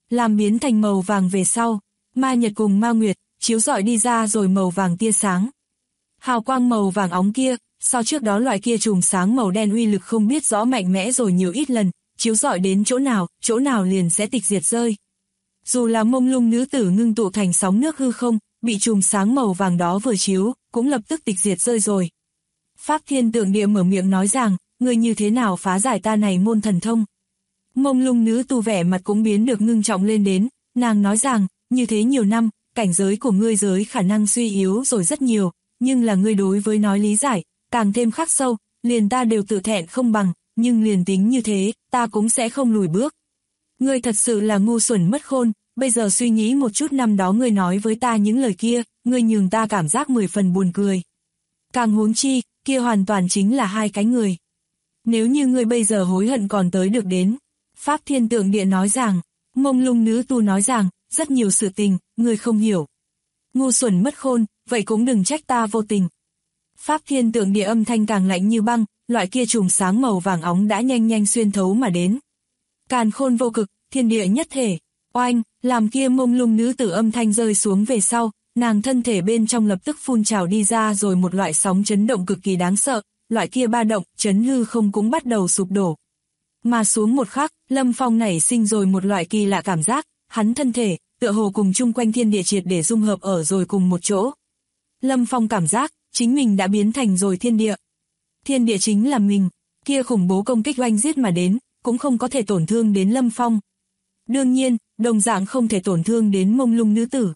làm biến thành màu vàng về sau, ma nhật cùng ma nguyệt, chiếu rọi đi ra rồi màu vàng tia sáng. Hào quang màu vàng óng kia, so trước đó loại kia chùm sáng màu đen uy lực không biết rõ mạnh mẽ rồi nhiều ít lần, chiếu rọi đến chỗ nào liền sẽ tịch diệt rơi. Dù là mông lung nữ tử ngưng tụ thành sóng nước hư không, bị chùm sáng màu vàng đó vừa chiếu, cũng lập tức tịch diệt rơi rồi. Pháp Thiên Tượng Địa mở miệng nói rằng, ngươi như thế nào phá giải ta này môn thần thông? Mông lung nữ tu vẻ mặt cũng biến được ngưng trọng lên đến, nàng nói rằng, như thế nhiều năm, cảnh giới của ngươi giới khả năng suy yếu rồi rất nhiều, nhưng là ngươi đối với nói lý giải, càng thêm khắc sâu, liền ta đều tự thẹn không bằng, nhưng liền tính như thế, ta cũng sẽ không lùi bước. Ngươi thật sự là ngu xuẩn mất khôn, bây giờ suy nghĩ một chút năm đó ngươi nói với ta những lời kia, ngươi nhường ta cảm giác 10 phần buồn cười. Càng huống chi, kia hoàn toàn chính là hai cái người. Nếu như ngươi bây giờ hối hận còn tới được đến, Pháp Thiên Tượng Địa nói rằng, mông lung nữ tu nói rằng, rất nhiều sự tình, ngươi không hiểu. Ngu xuẩn mất khôn, vậy cũng đừng trách ta vô tình. Pháp Thiên Tượng Địa âm thanh càng lạnh như băng, loại kia chùm sáng màu vàng óng đã nhanh nhanh xuyên thấu mà đến. Càn khôn vô cực, thiên địa nhất thể, oanh, làm kia mông lung nữ tử âm thanh rơi xuống về sau, nàng thân thể bên trong lập tức phun trào đi ra rồi một loại sóng chấn động cực kỳ đáng sợ, loại kia ba động, chấn hư không cũng bắt đầu sụp đổ. Mà xuống một khắc, Lâm Phong nảy sinh rồi một loại kỳ lạ cảm giác, hắn thân thể, tựa hồ cùng chung quanh thiên địa triệt để dung hợp ở rồi cùng một chỗ. Lâm Phong cảm giác, chính mình đã biến thành rồi thiên địa. Thiên địa chính là mình, kia khủng bố công kích oanh giết mà đến, cũng không có thể tổn thương đến Lâm Phong. Đương nhiên, đồng dạng không thể tổn thương đến mông lung nữ tử.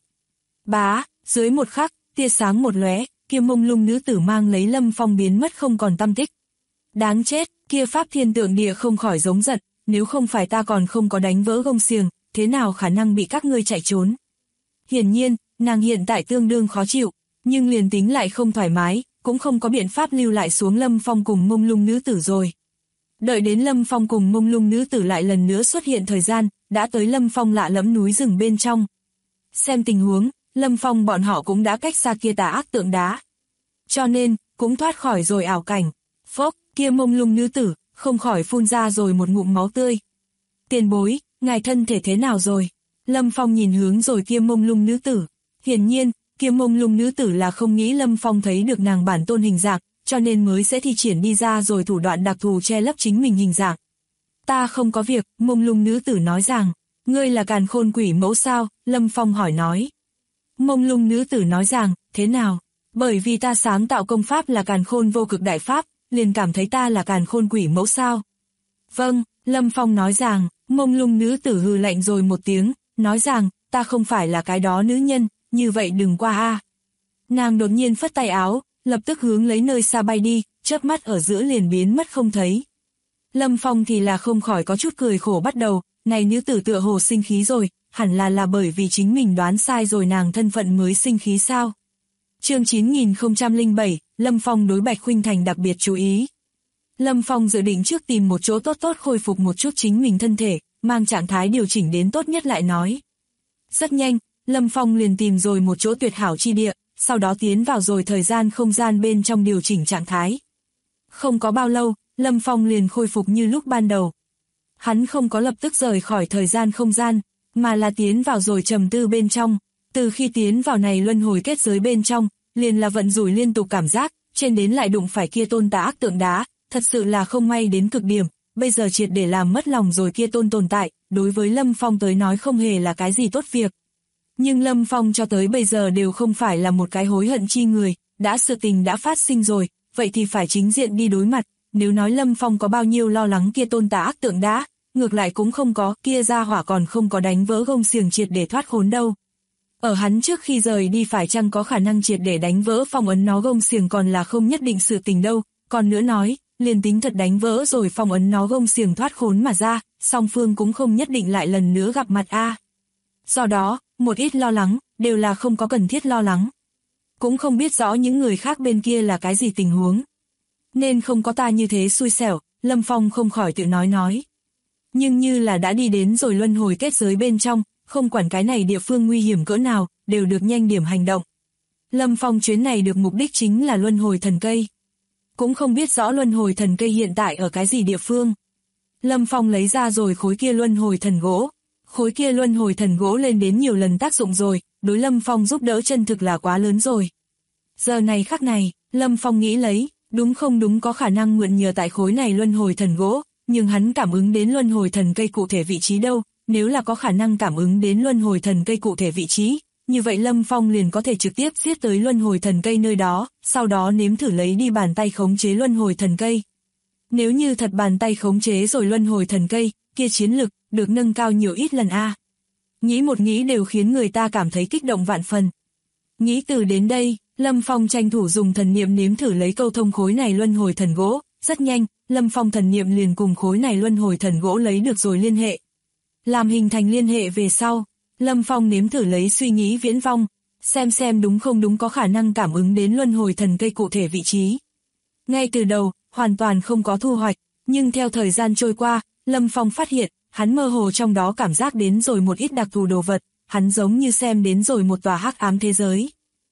Bá, dưới một khắc, tia sáng một lóe, kia mông lung nữ tử mang lấy Lâm Phong biến mất không còn tăm tích. Đáng chết, kia Pháp Thiên Tượng Địa không khỏi giống giận, nếu không phải ta còn không có đánh vỡ gông xiềng, thế nào khả năng bị các ngươi chạy trốn. Hiển nhiên, nàng hiện tại tương đương khó chịu, nhưng liền tính lại không thoải mái, cũng không có biện pháp lưu lại xuống Lâm Phong cùng mông lung nữ tử rồi. Đợi đến Lâm Phong cùng mông lung nữ tử lại lần nữa xuất hiện thời gian, đã tới Lâm Phong lạ lẫm núi rừng bên trong. Xem tình huống, Lâm Phong bọn họ cũng đã cách xa kia tà ác tượng đá. Cho nên, cũng thoát khỏi rồi ảo cảnh. Phốc, kia mông lung nữ tử, không khỏi phun ra rồi một ngụm máu tươi. Tiền bối, ngài thân thể thế nào rồi? Lâm Phong nhìn hướng rồi kia mông lung nữ tử. Hiển nhiên, kia mông lung nữ tử là không nghĩ Lâm Phong thấy được nàng bản tôn hình dạng, cho nên mới sẽ thi triển đi ra rồi thủ đoạn đặc thù che lấp chính mình hình dạng. Ta không có việc, mông lung nữ tử nói rằng, ngươi là càn khôn quỷ mẫu sao? Lâm Phong hỏi nói. Mông lung nữ tử nói rằng, thế nào? Bởi vì ta sáng tạo công pháp là càn khôn vô cực đại pháp, liền cảm thấy ta là càn khôn quỷ mẫu sao? Vâng, Lâm Phong nói rằng, mông lung nữ tử hừ lạnh rồi một tiếng, nói rằng, ta không phải là cái đó nữ nhân, như vậy đừng qua a. Nàng đột nhiên phất tay áo, lập tức hướng lấy nơi xa bay đi, chớp mắt ở giữa liền biến mất không thấy. Lâm Phong thì là không khỏi có chút cười khổ bắt đầu, này nữ tử tựa hồ sinh khí rồi, hẳn là bởi vì chính mình đoán sai rồi nàng thân phận mới sinh khí sao. Chương 9007, Lâm Phong đối Bạch Khuynh Thành đặc biệt chú ý. Lâm Phong dự định trước tìm một chỗ tốt khôi phục một chút chính mình thân thể, mang trạng thái điều chỉnh đến tốt nhất lại nói. Rất nhanh, Lâm Phong liền tìm rồi một chỗ tuyệt hảo chi địa, sau đó tiến vào rồi thời gian không gian bên trong điều chỉnh trạng thái. Không có bao lâu, Lâm Phong liền khôi phục như lúc ban đầu. Hắn không có lập tức rời khỏi thời gian không gian, mà là tiến vào rồi trầm tư bên trong. Từ khi tiến vào này luân hồi kết giới bên trong, liền là vận rủi liên tục cảm giác, trên đến lại đụng phải kia tôn tà ác tượng đá, thật sự là không may đến cực điểm, bây giờ triệt để làm mất lòng rồi kia tôn tồn tại, đối với Lâm Phong tới nói không hề là cái gì tốt việc. Nhưng Lâm Phong cho tới bây giờ đều không phải là một cái hối hận chi người, đã sự tình đã phát sinh rồi, vậy thì phải chính diện đi đối mặt, nếu nói Lâm Phong có bao nhiêu lo lắng kia tôn tà ác tượng đá, ngược lại cũng không có, kia ra hỏa còn không có đánh vỡ gông xiềng triệt để thoát khốn đâu. Ở hắn trước khi rời đi phải chăng có khả năng triệt để đánh vỡ phong ấn nó gông xiềng còn là không nhất định sự tình đâu, còn nữa nói, liền tính thật đánh vỡ rồi phong ấn nó gông xiềng thoát khốn mà ra, song phương cũng không nhất định lại lần nữa gặp mặt a. Do đó, một ít lo lắng, đều là không có cần thiết lo lắng. Cũng không biết rõ những người khác bên kia là cái gì tình huống. Nên không có ta như thế xui xẻo, Lâm Phong không khỏi tự nói. Nhưng như là đã đi đến rồi luân hồi kết giới bên trong, không quản cái này địa phương nguy hiểm cỡ nào, đều được nhanh điểm hành động. Lâm Phong chuyến này được mục đích chính là luân hồi thần cây. Cũng không biết rõ luân hồi thần cây hiện tại ở cái gì địa phương. Lâm Phong lấy ra rồi khối kia luân hồi thần gỗ. Khối kia luân hồi thần gỗ lên đến nhiều lần tác dụng rồi, đối Lâm Phong giúp đỡ chân thực là quá lớn rồi. Giờ này khắc này, Lâm Phong nghĩ lấy, đúng không đúng có khả năng mượn nhờ tại khối này luân hồi thần gỗ, nhưng hắn cảm ứng đến luân hồi thần cây cụ thể vị trí đâu, nếu là có khả năng cảm ứng đến luân hồi thần cây cụ thể vị trí, như vậy Lâm Phong liền có thể trực tiếp giết tới luân hồi thần cây nơi đó, sau đó nếm thử lấy đi bàn tay khống chế luân hồi thần cây. Nếu như thật bàn tay khống chế rồi luân hồi thần cây, kia chiến lực được nâng cao nhiều ít lần a. Nghĩ một nghĩ đều khiến người ta cảm thấy kích động vạn phần. Nghĩ từ đến đây, Lâm Phong tranh thủ dùng thần niệm nếm thử lấy câu thông khối này luân hồi thần gỗ, rất nhanh, Lâm Phong thần niệm liền cùng khối này luân hồi thần gỗ lấy được rồi liên hệ. Làm hình thành liên hệ về sau, Lâm Phong nếm thử lấy suy nghĩ viễn vong, xem đúng không đúng có khả năng cảm ứng đến luân hồi thần cây cụ thể vị trí. Ngay từ đầu, hoàn toàn không có thu hoạch, nhưng theo thời gian trôi qua, Lâm Phong phát hiện, hắn mơ hồ trong đó cảm giác đến rồi một ít đặc thù đồ vật, hắn giống như xem đến rồi một tòa hắc ám thế giới.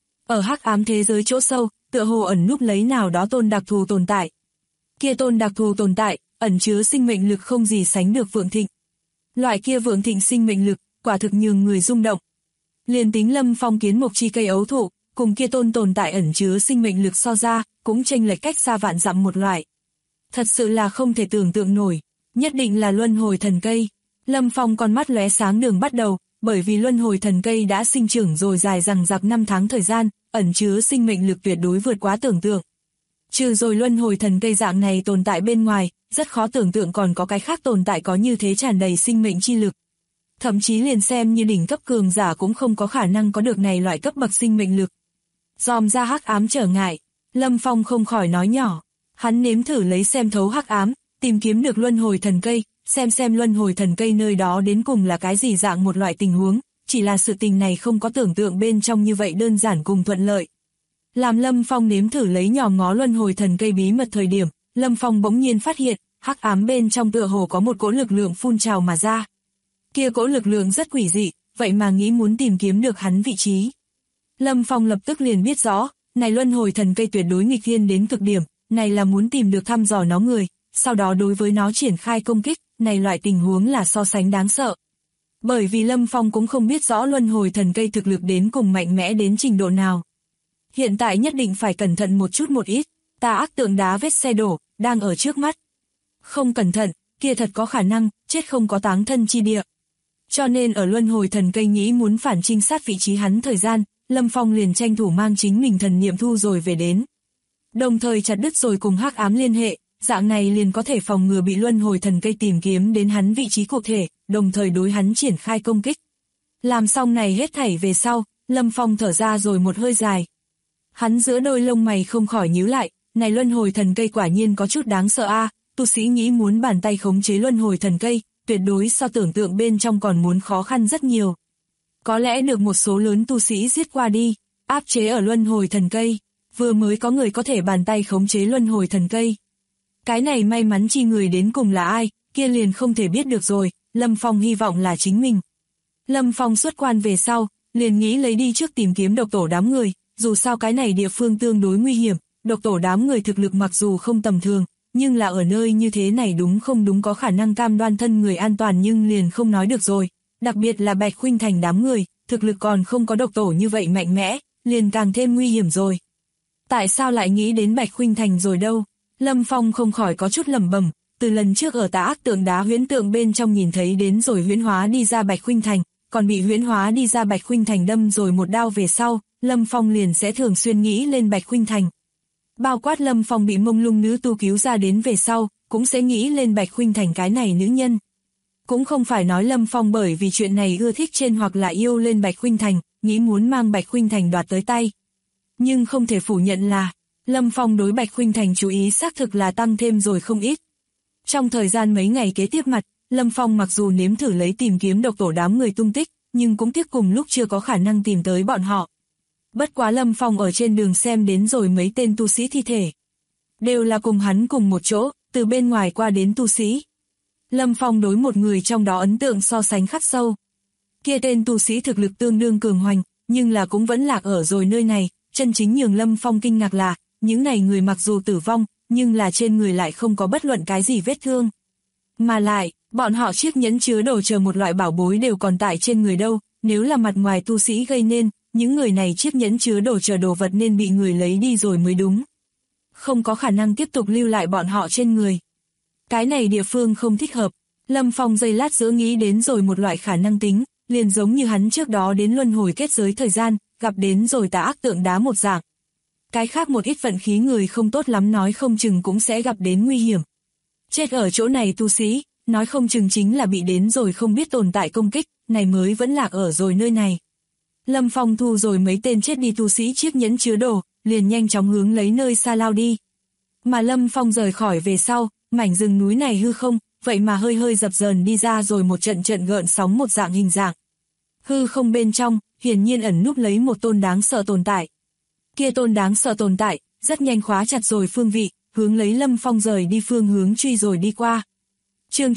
Ở hắc ám thế giới chỗ sâu, tựa hồ ẩn núp lấy nào đó tôn đặc thù tồn tại. Kia tôn đặc thù tồn tại, ẩn chứa sinh mệnh lực không gì sánh được vượng thịnh. Loại kia vượng thịnh sinh mệnh lực, quả thực nhường người rung động. Liền tính Lâm Phong kiến một chi cây ấu thụ, cùng kia tôn tồn tại ẩn chứa sinh mệnh lực so ra, cũng chênh lệch cách xa vạn dặm một loại. Thật sự là không thể tưởng tượng nổi, nhất định là luân hồi thần cây. Lâm Phong con mắt lóe sáng đường bắt đầu, bởi vì luân hồi thần cây đã sinh trưởng rồi dài dằng dặc 5 tháng thời gian, ẩn chứa sinh mệnh lực tuyệt đối vượt quá tưởng tượng. Trừ rồi luân hồi thần cây dạng này tồn tại bên ngoài, rất khó tưởng tượng còn có cái khác tồn tại có như thế tràn đầy sinh mệnh chi lực. Thậm chí liền xem như đỉnh cấp cường giả cũng không có khả năng có được này loại cấp bậc sinh mệnh lực. Dòm ra hắc ám trở ngại, Lâm Phong không khỏi nói nhỏ. Hắn nếm thử lấy xem thấu hắc ám, tìm kiếm được luân hồi thần cây, xem luân hồi thần cây nơi đó đến cùng là cái gì dạng một loại tình huống, chỉ là sự tình này không có tưởng tượng bên trong như vậy đơn giản cùng thuận lợi. Làm Lâm Phong nếm thử lấy nhòm ngó luân hồi thần cây bí mật thời điểm, Lâm Phong bỗng nhiên phát hiện, hắc ám bên trong tựa hồ có một cỗ lực lượng phun trào mà ra. Kia cỗ lực lượng rất quỷ dị, vậy mà nghĩ muốn tìm kiếm được hắn vị trí. Lâm Phong lập tức liền biết rõ, này luân hồi thần cây tuyệt đối nghịch thiên đến cực điểm, này là muốn tìm được thăm dò nó người, sau đó đối với nó triển khai công kích, này loại tình huống là so sánh đáng sợ. Bởi vì Lâm Phong cũng không biết rõ luân hồi thần cây thực lực đến cùng mạnh mẽ đến trình độ nào. Hiện tại nhất định phải cẩn thận một chút một ít, tà ác tượng đá vết xe đổ, đang ở trước mắt. Không cẩn thận, kia thật có khả năng, chết không có táng thân chi địa. Cho nên ở luân hồi thần cây nghĩ muốn phản trinh sát vị trí hắn thời gian, Lâm Phong liền tranh thủ mang chính mình thần niệm thu rồi về đến. Đồng thời chặt đứt rồi cùng hắc ám liên hệ, dạng này liền có thể phòng ngừa bị luân hồi thần cây tìm kiếm đến hắn vị trí cụ thể, đồng thời đối hắn triển khai công kích. Làm xong này hết thảy về sau, Lâm Phong thở ra rồi một hơi dài. Hắn giữa đôi lông mày không khỏi nhíu lại, này luân hồi thần cây quả nhiên có chút đáng sợ a, tu sĩ nghĩ muốn bàn tay khống chế luân hồi thần cây, tuyệt đối so tưởng tượng bên trong còn muốn khó khăn rất nhiều. Có lẽ được một số lớn tu sĩ giết qua đi, áp chế ở luân hồi thần cây, vừa mới có người có thể bàn tay khống chế luân hồi thần cây. Cái này may mắn chi người đến cùng là ai, kia liền không thể biết được rồi, Lâm Phong hy vọng là chính mình. Lâm Phong xuất quan về sau, liền nghĩ lấy đi trước tìm kiếm độc tổ đám người, dù sao cái này địa phương tương đối nguy hiểm, độc tổ đám người thực lực mặc dù không tầm thường, nhưng là ở nơi như thế này đúng không đúng có khả năng cam đoan thân người an toàn nhưng liền không nói được rồi, đặc biệt là Bạch Khuynh Thành đám người, thực lực còn không có độc tổ như vậy mạnh mẽ, liền càng thêm nguy hiểm rồi. Tại sao lại nghĩ đến Bạch Khuynh Thành rồi đâu? Lâm Phong không khỏi có chút lẩm bẩm, từ lần trước ở tà ác tượng đá huyễn tượng bên trong nhìn thấy đến rồi huyễn hóa đi ra Bạch Khuynh Thành, còn bị huyễn hóa đi ra Bạch Khuynh Thành đâm rồi một đao về sau, Lâm Phong liền sẽ thường xuyên nghĩ lên Bạch Khuynh Thành. Bao quát Lâm Phong bị mông lung nữ tu cứu ra đến về sau, cũng sẽ nghĩ lên Bạch Khuynh Thành cái này nữ nhân. Cũng không phải nói Lâm Phong bởi vì chuyện này ưa thích trên hoặc là yêu lên Bạch Khuynh Thành, nghĩ muốn mang Bạch Khuynh Thành đoạt tới tay. Nhưng không thể phủ nhận là, Lâm Phong đối Bạch Khuynh Thành chú ý xác thực là tăng thêm rồi không ít. Trong thời gian mấy ngày kế tiếp mặt, Lâm Phong mặc dù nếm thử lấy tìm kiếm độc tổ đám người tung tích, nhưng cũng tiếc cùng lúc chưa có khả năng tìm tới bọn họ. Bất quá Lâm Phong ở trên đường xem đến rồi mấy tên tu sĩ thi thể. Đều là cùng hắn cùng một chỗ, từ bên ngoài qua đến tu sĩ. Lâm Phong đối một người trong đó ấn tượng so sánh khắc sâu. Kia tên tu sĩ thực lực tương đương cường hoành, nhưng là cũng vẫn lạc ở rồi nơi này, chân chính nhường Lâm Phong kinh ngạc là, những này người mặc dù tử vong, nhưng là trên người lại không có bất luận cái gì vết thương. Mà lại, Bọn họ chiếc nhẫn chứa đồ chờ một loại bảo bối đều còn tại trên người đâu, nếu là mặt ngoài tu sĩ gây nên, những người này chiếc nhẫn chứa đồ chờ đồ vật nên bị người lấy đi rồi mới đúng. Không có khả năng tiếp tục lưu lại bọn họ trên người. Cái này địa phương không thích hợp. Lâm Phong giây lát giữa nghĩ đến rồi một loại khả năng tính, liền giống như hắn trước đó đến luân hồi kết giới thời gian, gặp đến rồi tà ác tượng đá một dạng. Cái khác một ít vận khí người không tốt lắm nói không chừng cũng sẽ gặp đến nguy hiểm. Chết ở chỗ này tu sĩ, nói không chừng chính là bị đến rồi không biết tồn tại công kích, này mới vẫn lạc ở rồi nơi này. Lâm Phong thu rồi mấy tên chết đi tu sĩ chiếc nhẫn chứa đồ, liền nhanh chóng hướng lấy nơi xa lao đi. Mà Lâm Phong rời khỏi về sau, mảnh rừng núi này hư không, vậy mà hơi hơi dập dờn đi ra rồi một trận trận gợn sóng một dạng hình dạng. Hư không bên trong, hiển nhiên ẩn núp lấy một tôn đáng sợ tồn tại. Kia tôn đáng sợ tồn tại, rất nhanh khóa chặt rồi phương vị, hướng lấy Lâm Phong rời đi phương hướng truy rồi đi qua. Chương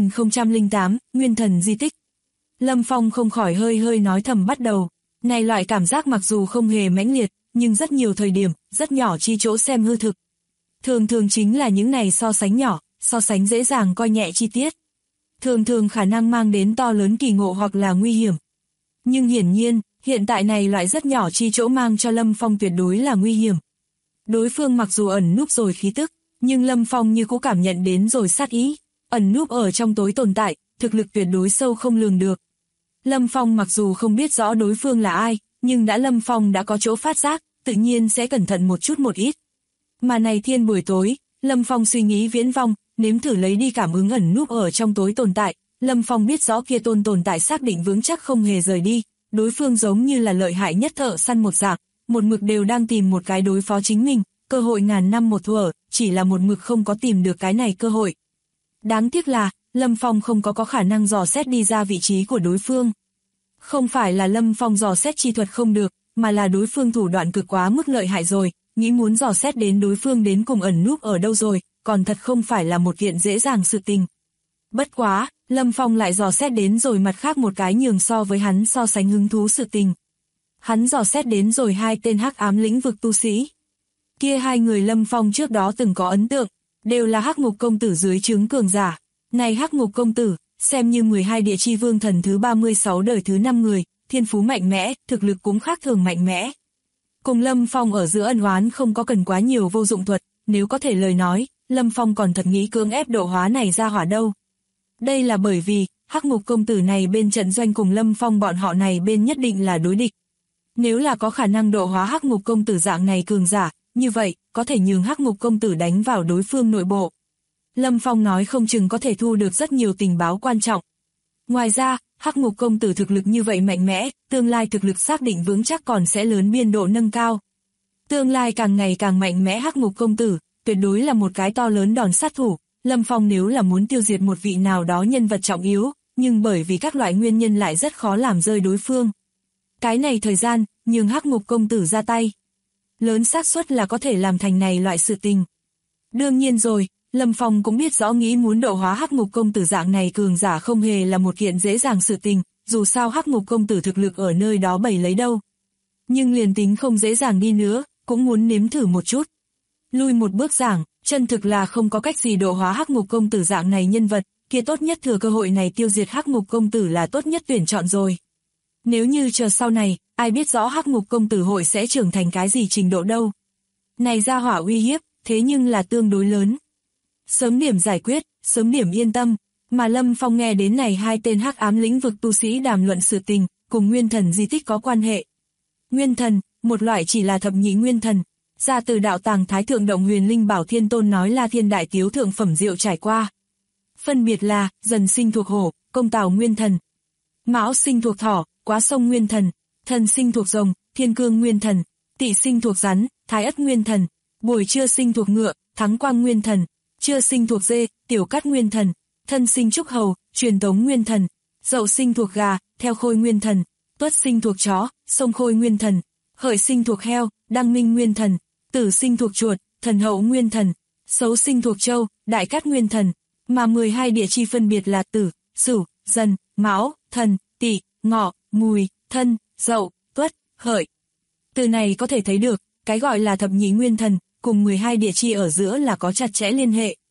9008, Nguyên Thần Di Tích. Lâm Phong không khỏi hơi hơi nói thầm bắt đầu. Này loại cảm giác mặc dù không hề mãnh liệt, nhưng rất nhiều thời điểm, rất nhỏ chi chỗ xem hư thực. Thường thường chính là những này so sánh nhỏ, so sánh dễ dàng coi nhẹ chi tiết. Thường thường khả năng mang đến to lớn kỳ ngộ hoặc là nguy hiểm. Nhưng hiển nhiên, hiện tại này loại rất nhỏ chi chỗ mang cho Lâm Phong tuyệt đối là nguy hiểm. Đối phương mặc dù ẩn núp rồi khí tức, nhưng Lâm Phong như cũng cảm nhận đến rồi sát ý. Ẩn núp ở trong tối tồn tại, thực lực tuyệt đối sâu không lường được. Lâm Phong mặc dù không biết rõ đối phương là ai, nhưng Lâm Phong đã có chỗ phát giác, tự nhiên sẽ cẩn thận một chút một ít. Mà này thiên buổi tối, Lâm Phong suy nghĩ viễn vong, nếm thử lấy đi cảm ứng ẩn núp ở trong tối tồn tại. Lâm Phong biết rõ kia tồn tại xác định vững chắc không hề rời đi, đối phương giống như là lợi hại nhất thợ săn một dạng, một mực đều đang tìm một cái đối phó chính mình, cơ hội ngàn năm một thuở, chỉ là một mực không có tìm được cái này cơ hội. Đáng tiếc là, Lâm Phong không có khả năng dò xét đi ra vị trí của đối phương. Không phải là Lâm Phong dò xét chi thuật không được, mà là đối phương thủ đoạn cực quá mức lợi hại rồi, nghĩ muốn dò xét đến đối phương đến cùng ẩn núp ở đâu rồi, còn thật không phải là một kiện dễ dàng sự tình. Bất quá, Lâm Phong lại dò xét đến rồi mặt khác một cái nhường so với hắn so sánh hứng thú sự tình. Hắn dò xét đến rồi hai tên hắc ám lĩnh vực tu sĩ. Kia hai người Lâm Phong trước đó từng có ấn tượng, đều là Hắc Ngục công tử dưới trướng cường giả. Này Hắc Ngục công tử, xem như 12 địa chi vương thần thứ 36 đời thứ 5 người, thiên phú mạnh mẽ, thực lực cũng khác thường mạnh mẽ. Cùng Lâm Phong ở giữa ân oán không có cần quá nhiều vô dụng thuật, nếu có thể lời nói, Lâm Phong còn thật nghĩ cưỡng ép độ hóa này ra hỏa đâu. Đây là bởi vì, Hắc Ngục công tử này bên trận doanh cùng Lâm Phong bọn họ này bên nhất định là đối địch. Nếu là có khả năng độ hóa Hắc Ngục công tử dạng này cường giả, như vậy, có thể nhường Hắc Ngục công tử đánh vào đối phương nội bộ. Lâm Phong nói không chừng có thể thu được rất nhiều tình báo quan trọng. Ngoài ra, Hắc Ngục công tử thực lực như vậy mạnh mẽ, tương lai thực lực xác định vững chắc còn sẽ lớn biên độ nâng cao. Tương lai càng ngày càng mạnh mẽ Hắc Ngục công tử, tuyệt đối là một cái to lớn đòn sát thủ. Lâm Phong nếu là muốn tiêu diệt một vị nào đó nhân vật trọng yếu, nhưng bởi vì các loại nguyên nhân lại rất khó làm rơi đối phương. Cái này thời gian, nhường Hắc Ngục công tử ra tay. Lớn xác suất là có thể làm thành này loại sự tình. Đương nhiên rồi, Lâm Phong cũng biết rõ nghĩ muốn độ hóa Hắc Ngục công tử dạng này cường giả không hề là một kiện dễ dàng sự tình, dù sao Hắc Ngục công tử thực lực ở nơi đó bày lấy đâu. Nhưng liền tính không dễ dàng đi nữa, cũng muốn nếm thử một chút. Lui một bước giảng, chân thực là không có cách gì độ hóa Hắc Ngục công tử dạng này nhân vật, kia tốt nhất thừa cơ hội này tiêu diệt Hắc Ngục công tử là tốt nhất tuyển chọn rồi. Nếu như chờ sau này, ai biết rõ Hắc Ngục công tử hội sẽ trưởng thành cái gì trình độ đâu. Này ra hỏa uy hiếp, thế nhưng là tương đối lớn. Sớm điểm giải quyết, sớm điểm yên tâm, mà Lâm Phong nghe đến này hai tên hắc ám lĩnh vực tu sĩ đàm luận sự tình, cùng nguyên thần di tích có quan hệ. Nguyên thần, một loại chỉ là thập nhị nguyên thần, ra từ đạo tàng Thái Thượng Động Huyền Linh Bảo Thiên Tôn nói là thiên đại tiếu thượng phẩm diệu trải qua. Phân biệt là, dần sinh thuộc hổ, công tào nguyên thần. Mão sinh thuộc thỏ, quá sông nguyên thần. Thần sinh thuộc rồng, thiên cương nguyên thần. Tỵ sinh thuộc rắn, thái ất nguyên thần. Buổi trưa sinh thuộc ngựa, thắng quang nguyên thần. Trưa sinh thuộc dê, tiểu cát nguyên thần. Thân sinh trúc hầu, truyền tống nguyên thần. Dậu sinh thuộc gà, theo khôi nguyên thần. Tuất sinh thuộc chó, sông khôi nguyên thần. Hợi sinh thuộc heo, đăng minh nguyên thần. Tử sinh thuộc chuột, thần hậu nguyên thần. Sấu sinh thuộc trâu, đại cát nguyên thần. Mà 12 địa chi phân biệt là Tử, Sửu, Dần, Mão, Thần, Tỵ, Ngọ, Mùi, Thân, Dậu, Tuất, Hợi. Từ này có thể thấy được, cái gọi là thập nhị nguyên thần, cùng 12 địa chi ở giữa là có chặt chẽ liên hệ.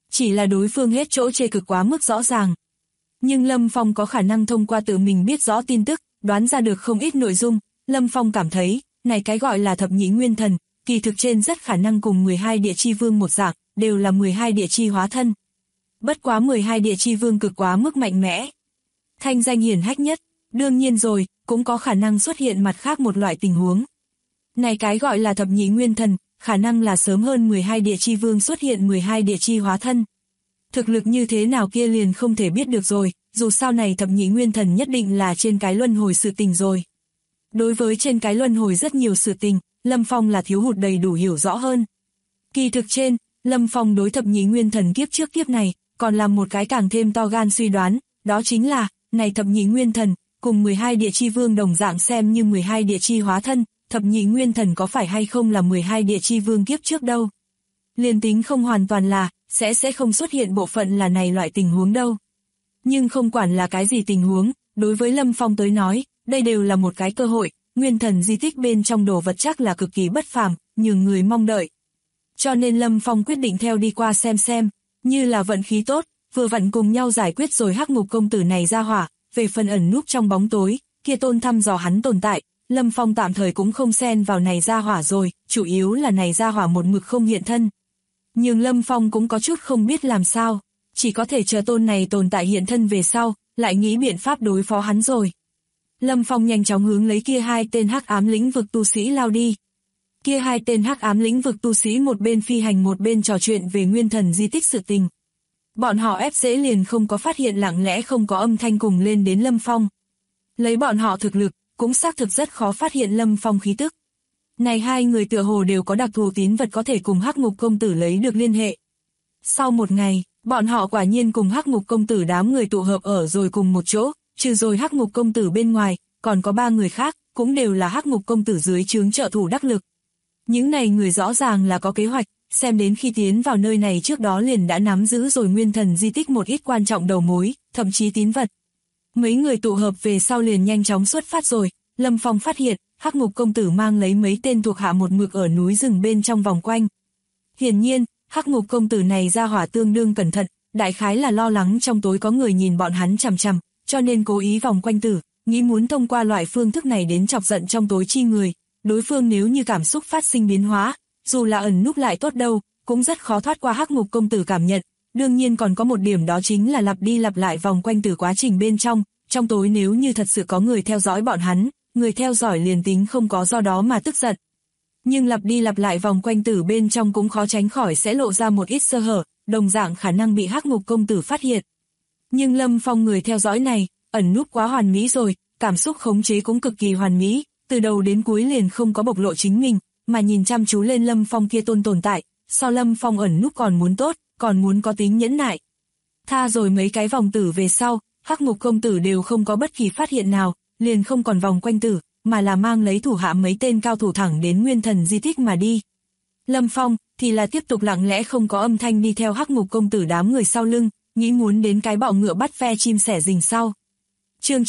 chỉ là đối phương hết chỗ chê cực quá mức rõ ràng. Nhưng Lâm Phong có khả năng thông qua tự mình biết rõ tin tức, đoán ra được không ít nội dung, Lâm Phong cảm thấy, này cái gọi là thập nhị nguyên thần, kỳ thực trên rất khả năng cùng 12 địa chi vương một dạng, đều là 12 địa chi hóa thân. Bất quá 12 địa chi vương cực quá mức mạnh mẽ. Thanh danh hiển hách nhất, đương nhiên rồi, cũng có khả năng xuất hiện mặt khác một loại tình huống. Này cái gọi là thập nhị nguyên thần, khả năng là sớm hơn 12 địa chi vương xuất hiện 12 địa chi hóa thân. Thực lực như thế nào kia liền không thể biết được rồi, dù sao này thập nhị nguyên thần nhất định là trên cái luân hồi sự tình rồi. Đối với trên cái luân hồi rất nhiều sự tình, Lâm Phong là thiếu hụt đầy đủ hiểu rõ hơn. Kỳ thực trên, Lâm Phong đối thập nhị nguyên thần kiếp trước kiếp này, còn làm một cái càng thêm to gan suy đoán, đó chính là, này thập nhị nguyên thần, cùng 12 địa chi vương đồng dạng xem như 12 địa chi hóa thân, thập nhị nguyên thần có phải hay không là 12 địa chi vương kiếp trước đâu. Liên tính không hoàn toàn là, sẽ không xuất hiện bộ phận là này loại tình huống đâu. Nhưng không quản là cái gì tình huống, đối với Lâm Phong tới nói, đây đều là một cái cơ hội, nguyên thần di tích bên trong đồ vật chắc là cực kỳ bất phàm, nhường người mong đợi. Cho nên Lâm Phong quyết định theo đi qua xem, như là vận khí tốt, vừa vặn cùng nhau giải quyết rồi hắc ngục công tử này ra hỏa, về phần ẩn núp trong bóng tối, kia tôn thăm dò hắn tồn tại, Lâm Phong tạm thời cũng không xen vào này ra hỏa rồi, chủ yếu là này ra hỏa một mực không hiện thân. Nhưng Lâm Phong cũng có chút không biết làm sao, chỉ có thể chờ tôn này tồn tại hiện thân về sau, lại nghĩ biện pháp đối phó hắn rồi. Lâm Phong nhanh chóng hướng lấy kia hai tên hắc ám lĩnh vực tu sĩ lao đi. Kia hai tên hắc ám lĩnh vực tu sĩ một bên phi hành một bên trò chuyện về nguyên thần di tích sự tình. Bọn họ ép dễ liền không có phát hiện lặng lẽ không có âm thanh cùng lên đến Lâm Phong. Lấy bọn họ thực lực, cũng xác thực rất khó phát hiện Lâm Phong khí tức. Này hai người tựa hồ đều có đặc thù tín vật có thể cùng hắc ngục công tử lấy được liên hệ. Sau một ngày, bọn họ quả nhiên cùng hắc ngục công tử đám người tụ hợp ở rồi cùng một chỗ, trừ rồi hắc ngục công tử bên ngoài, còn có 3 người khác, cũng đều là hắc ngục công tử dưới trướng trợ thủ đắc lực. Những này người rõ ràng là có kế hoạch, xem đến khi tiến vào nơi này trước đó liền đã nắm giữ rồi nguyên thần di tích một ít quan trọng đầu mối, thậm chí tín vật. Mấy người tụ hợp về sau liền nhanh chóng xuất phát rồi, Lâm Phong phát hiện, hắc ngục công tử mang lấy mấy tên thuộc hạ một mực ở núi rừng bên trong vòng quanh. Hiển nhiên, hắc ngục công tử này ra hỏa tương đương cẩn thận, đại khái là lo lắng trong tối có người nhìn bọn hắn chằm chằm, cho nên cố ý vòng quanh tử, nghĩ muốn thông qua loại phương thức này đến chọc giận trong tối chi người. Đối phương nếu như cảm xúc phát sinh biến hóa, dù là ẩn núp lại tốt đâu, cũng rất khó thoát qua hắc ngục công tử cảm nhận. Đương nhiên còn có một điểm đó chính là lặp đi lặp lại vòng quanh từ quá trình bên trong tối nếu như thật sự có người theo dõi bọn hắn, người theo dõi liền tính không có do đó mà tức giận. Nhưng lặp đi lặp lại vòng quanh tử bên trong cũng khó tránh khỏi sẽ lộ ra một ít sơ hở, đồng dạng khả năng bị hắc ngục công tử phát hiện. Nhưng Lâm Phong người theo dõi này, ẩn núp quá hoàn mỹ rồi, cảm xúc khống chế cũng cực kỳ hoàn mỹ, từ đầu đến cuối liền không có bộc lộ chính mình, mà nhìn chăm chú lên Lâm Phong kia tồn tại, so Lâm Phong ẩn núp còn muốn tốt, còn muốn có tính nhẫn nại. Tha rồi mấy cái vòng tử về sau, hắc ngục công tử đều không có bất kỳ phát hiện nào, liền không còn vòng quanh tử, mà là mang lấy thủ hạ mấy tên cao thủ thẳng đến nguyên thần di tích mà đi. Lâm Phong thì là tiếp tục lặng lẽ không có âm thanh đi theo hắc ngục công tử đám người sau lưng, nghĩ muốn đến cái bọ ngựa bắt ve chim sẻ rình sau. Chương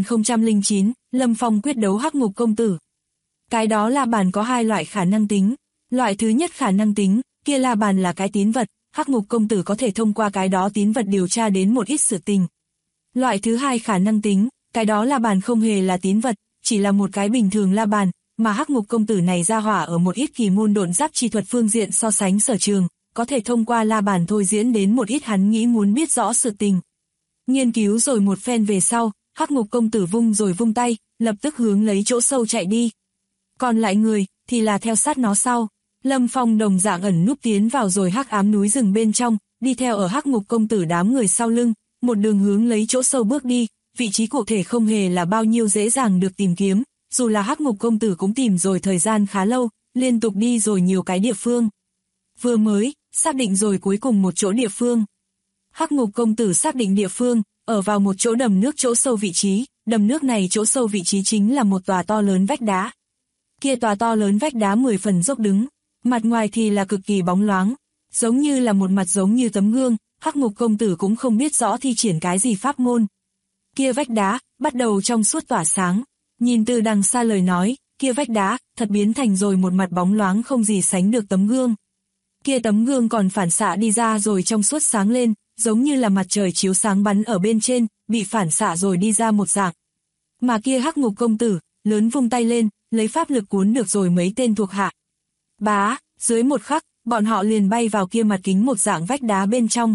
9009, Lâm Phong quyết đấu hắc ngục công tử. Cái đó la bàn có 2 loại khả năng tính. Loại thứ nhất khả năng tính, kia la bàn là cái tín vật, hắc ngục công tử có thể thông qua cái đó tín vật điều tra đến một ít sự tình. Loại thứ hai khả năng tính, cái đó la bàn không hề là tín vật, chỉ là một cái bình thường la bàn, mà hắc ngục công tử này ra hỏa ở một ít kỳ môn độn giáp chi thuật phương diện so sánh sở trường, có thể thông qua la bàn thôi diễn đến một ít hắn nghĩ muốn biết rõ sự tình. Nghiên cứu rồi một phen về sau, hắc ngục công tử vung tay, lập tức hướng lấy chỗ sâu chạy đi. Còn lại người, thì là theo sát nó sau. Lâm Phong đồng dạng ẩn núp tiến vào rồi hắc ám núi rừng bên trong, đi theo ở hắc ngục công tử đám người sau lưng, một đường hướng lấy chỗ sâu bước đi, vị trí cụ thể không hề là bao nhiêu dễ dàng được tìm kiếm, dù là hắc ngục công tử cũng tìm rồi thời gian khá lâu, liên tục đi rồi nhiều cái địa phương. Vừa mới, xác định rồi cuối cùng một chỗ địa phương. Hắc ngục công tử xác định địa phương, ở vào một chỗ đầm nước chỗ sâu vị trí, đầm nước này chỗ sâu vị trí chính là một tòa to lớn vách đá. Kia tòa to lớn vách đá 10 phần dốc đứng, mặt ngoài thì là cực kỳ bóng loáng, giống như là một mặt giống như tấm gương, hắc ngục công tử cũng không biết rõ thi triển cái gì pháp môn. Kia vách đá, bắt đầu trong suốt tỏa sáng, nhìn từ đằng xa lời nói, kia vách đá, thật biến thành rồi một mặt bóng loáng không gì sánh được tấm gương. Kia tấm gương còn phản xạ đi ra rồi trong suốt sáng lên, giống như là mặt trời chiếu sáng bắn ở bên trên, bị phản xạ rồi đi ra một dạng. Mà kia Hắc Ngục công tử, lớn vung tay lên, lấy pháp lực cuốn được rồi mấy tên thuộc hạ. Bá, dưới một khắc, bọn họ liền bay vào kia mặt kính một dạng vách đá bên trong.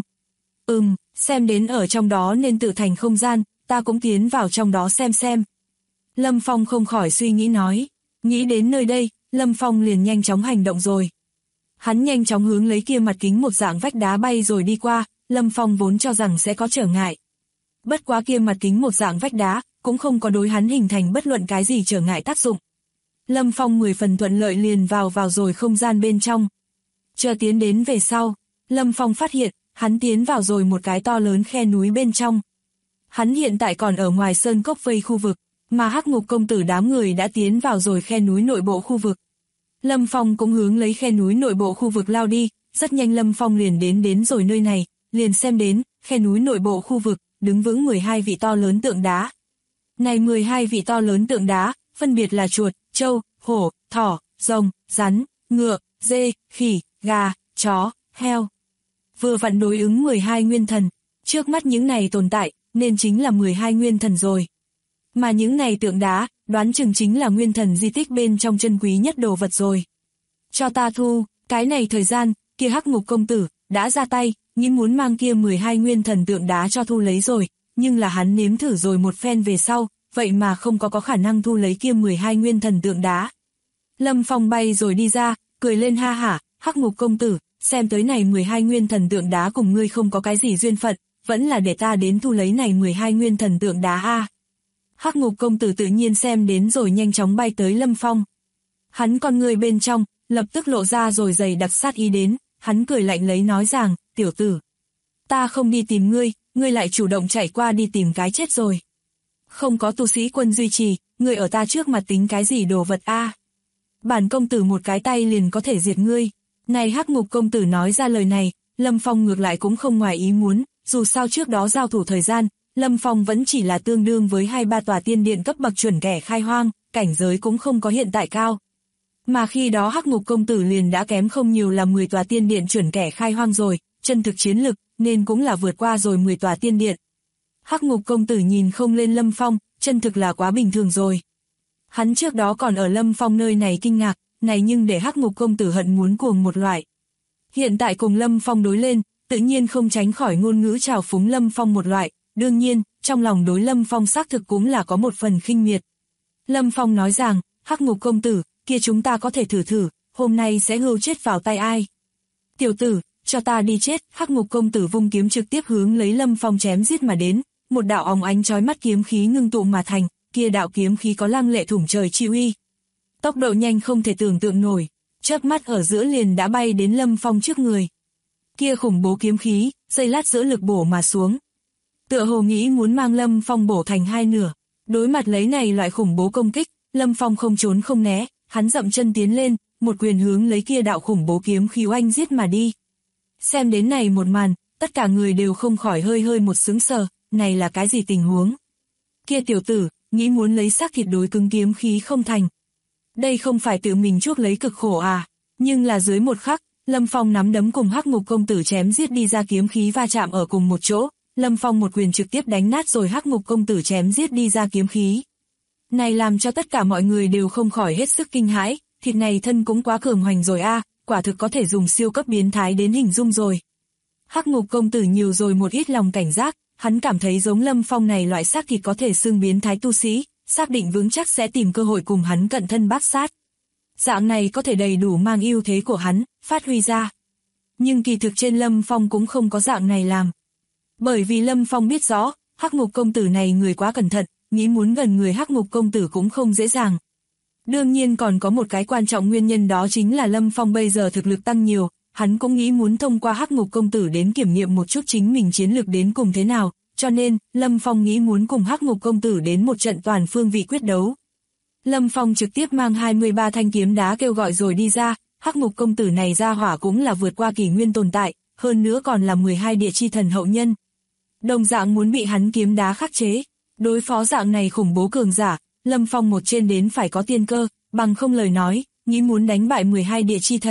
Xem đến ở trong đó nên tự thành không gian, ta cũng tiến vào trong đó xem. Lâm Phong không khỏi suy nghĩ nói. Nghĩ đến nơi đây, Lâm Phong liền nhanh chóng hành động rồi. Hắn nhanh chóng hướng lấy kia mặt kính một dạng vách đá bay rồi đi qua, Lâm Phong vốn cho rằng sẽ có trở ngại. Bất quá kia mặt kính một dạng vách đá, cũng không có đối hắn hình thành bất luận cái gì trở ngại tác dụng. Lâm Phong 10 phần thuận lợi liền vào rồi không gian bên trong. Chờ tiến đến về sau, Lâm Phong phát hiện, hắn tiến vào rồi một cái to lớn khe núi bên trong. Hắn hiện tại còn ở ngoài sơn cốc vây khu vực, mà Hắc Ngục công tử đám người đã tiến vào rồi khe núi nội bộ khu vực. Lâm Phong cũng hướng lấy khe núi nội bộ khu vực lao đi, rất nhanh Lâm Phong liền đến rồi nơi này, liền xem đến, khe núi nội bộ khu vực, đứng vững 12 vị to lớn tượng đá. Này 12 vị to lớn tượng đá, phân biệt là chuột, trâu, hổ, thỏ, rồng, rắn, ngựa, dê, khỉ, gà, chó, heo. Vừa vặn đối ứng 12 nguyên thần, trước mắt những này tồn tại, nên chính là 12 nguyên thần rồi. Mà những này tượng đá, đoán chừng chính là nguyên thần di tích bên trong chân quý nhất đồ vật rồi. Cho ta thu, cái này thời gian, kia Hắc Ngục công tử, đã ra tay, nghĩ muốn mang kia 12 nguyên thần tượng đá cho thu lấy rồi, nhưng là hắn nếm thử rồi một phen về sau, vậy mà không có khả năng thu lấy kia 12 nguyên thần tượng đá. Lâm Phong bay rồi đi ra, cười lên ha hả, Hắc Ngục công tử, xem tới này 12 nguyên thần tượng đá cùng ngươi không có cái gì duyên phận, vẫn là để ta đến thu lấy này 12 nguyên thần tượng đá a. Hắc Ngục công tử tự nhiên xem đến rồi nhanh chóng bay tới Lâm Phong. Hắn con người bên trong, lập tức lộ ra rồi dày đặc sát ý đến, hắn cười lạnh lấy nói rằng, tiểu tử, ta không đi tìm ngươi lại chủ động chạy qua đi tìm cái chết rồi. Không có tu sĩ quân duy trì, ngươi ở ta trước mặt tính cái gì đồ vật a? Bản công tử một cái tay liền có thể diệt ngươi. Này Hắc Ngục công tử nói ra lời này, Lâm Phong ngược lại cũng không ngoài ý muốn, dù sao trước đó giao thủ thời gian, Lâm Phong vẫn chỉ là tương đương với 2-3 tòa tiên điện cấp bậc chuẩn kẻ khai hoang, cảnh giới cũng không có hiện tại cao. Mà khi đó Hắc Ngục công tử liền đã kém không nhiều là 10 tòa tiên điện chuẩn kẻ khai hoang rồi, chân thực chiến lực, nên cũng là vượt qua rồi 10 tòa tiên điện. Hắc Ngục công tử nhìn không lên Lâm Phong, chân thực là quá bình thường rồi. Hắn trước đó còn ở Lâm Phong nơi này kinh ngạc, này nhưng để Hắc Ngục công tử hận muốn cuồng một loại. Hiện tại cùng Lâm Phong đối lên, tự nhiên không tránh khỏi ngôn ngữ trào phúng Lâm Phong một loại, đương nhiên, trong lòng đối Lâm Phong xác thực cũng là có một phần khinh miệt. Lâm Phong nói rằng, Hắc Ngục công tử, kia chúng ta có thể thử, hôm nay sẽ hưu chết vào tay ai. Tiểu tử, cho ta đi chết, Hắc Ngục công tử vung kiếm trực tiếp hướng lấy Lâm Phong chém giết mà đến, một đạo óng ánh chói mắt kiếm khí ngưng tụ mà thành, kia đạo kiếm khí có lăng lệ thủng trời chi uy. Tốc độ nhanh không thể tưởng tượng nổi, chớp mắt ở giữa liền đã bay đến Lâm Phong trước người. Kia khủng bố kiếm khí, giây lát giữa lực bổ mà xuống. Tựa hồ nghĩ muốn mang Lâm Phong bổ thành hai nửa. Đối mặt lấy này loại khủng bố công kích, Lâm Phong không trốn không né, hắn dậm chân tiến lên, một quyền hướng lấy kia đạo khủng bố kiếm khí oanh giết mà đi. Xem đến này một màn, tất cả người đều không khỏi hơi một sững sờ, này là cái gì tình huống? Kia tiểu tử, nghĩ muốn lấy xác thịt đối cứng kiếm khí không thành. Đây không phải tự mình chuốc lấy cực khổ à? Nhưng là dưới một khắc, Lâm Phong nắm đấm cùng Hắc Ngục công tử chém giết đi ra kiếm khí va chạm ở cùng một chỗ, Lâm Phong một quyền trực tiếp đánh nát rồi Hắc Ngục công tử chém giết đi ra kiếm khí. Này làm cho tất cả mọi người đều không khỏi hết sức kinh hãi, thịt này thân cũng quá cường hoành rồi a, quả thực có thể dùng siêu cấp biến thái đến hình dung rồi. Hắc Ngục công tử nhiều rồi một ít lòng cảnh giác, hắn cảm thấy giống Lâm Phong này loại xác thịt có thể xưng biến thái tu sĩ, xác định vững chắc sẽ tìm cơ hội cùng hắn cận thân bác sát. Dạng này có thể đầy đủ mang ưu thế của hắn, phát huy ra. Nhưng kỳ thực trên Lâm Phong cũng không có dạng này làm. Bởi vì Lâm Phong biết rõ, Hắc Ngục công tử này người quá cẩn thận, nghĩ muốn gần người Hắc Ngục công tử cũng không dễ dàng. Đương nhiên còn có một cái quan trọng nguyên nhân đó chính là Lâm Phong bây giờ thực lực tăng nhiều, hắn cũng nghĩ muốn thông qua Hắc Ngục công tử đến kiểm nghiệm một chút chính mình chiến lực đến cùng thế nào, cho nên Lâm Phong nghĩ muốn cùng Hắc Ngục công tử đến một trận toàn phương vị quyết đấu. Lâm Phong trực tiếp mang 23 thanh kiếm đá kêu gọi rồi đi ra, Hắc Ngục công tử này ra hỏa cũng là vượt qua kỷ nguyên tồn tại, hơn nữa còn là 12 địa chi thần hậu nhân. Đồng dạng muốn bị hắn kiếm đá khắc chế, đối phó dạng này khủng bố cường giả, Lâm Phong một trên đến phải có tiên cơ, bằng không lời nói, nghĩ muốn đánh bại 12 địa chi thần,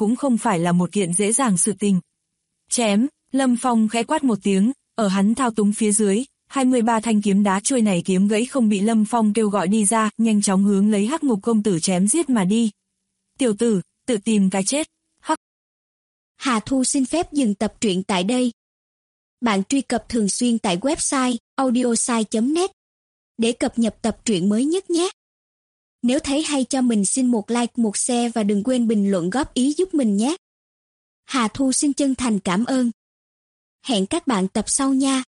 cũng không phải là một kiện dễ dàng sự tình. Chém, Lâm Phong khẽ quát một tiếng, ở hắn thao túng phía dưới, 23 thanh kiếm đá trôi này kiếm gãy không bị Lâm Phong kêu gọi đi ra, nhanh chóng hướng lấy Hắc Ngục công tử chém giết mà đi. Tiểu tử, tự tìm cái chết. Hà Thu xin phép dừng tập truyện tại đây. Bạn truy cập thường xuyên tại website audiosai.net để cập nhật tập truyện mới nhất nhé. Nếu thấy hay cho mình xin một like, một share và đừng quên bình luận góp ý giúp mình nhé. Hà Thu xin chân thành cảm ơn. Hẹn các bạn tập sau nha.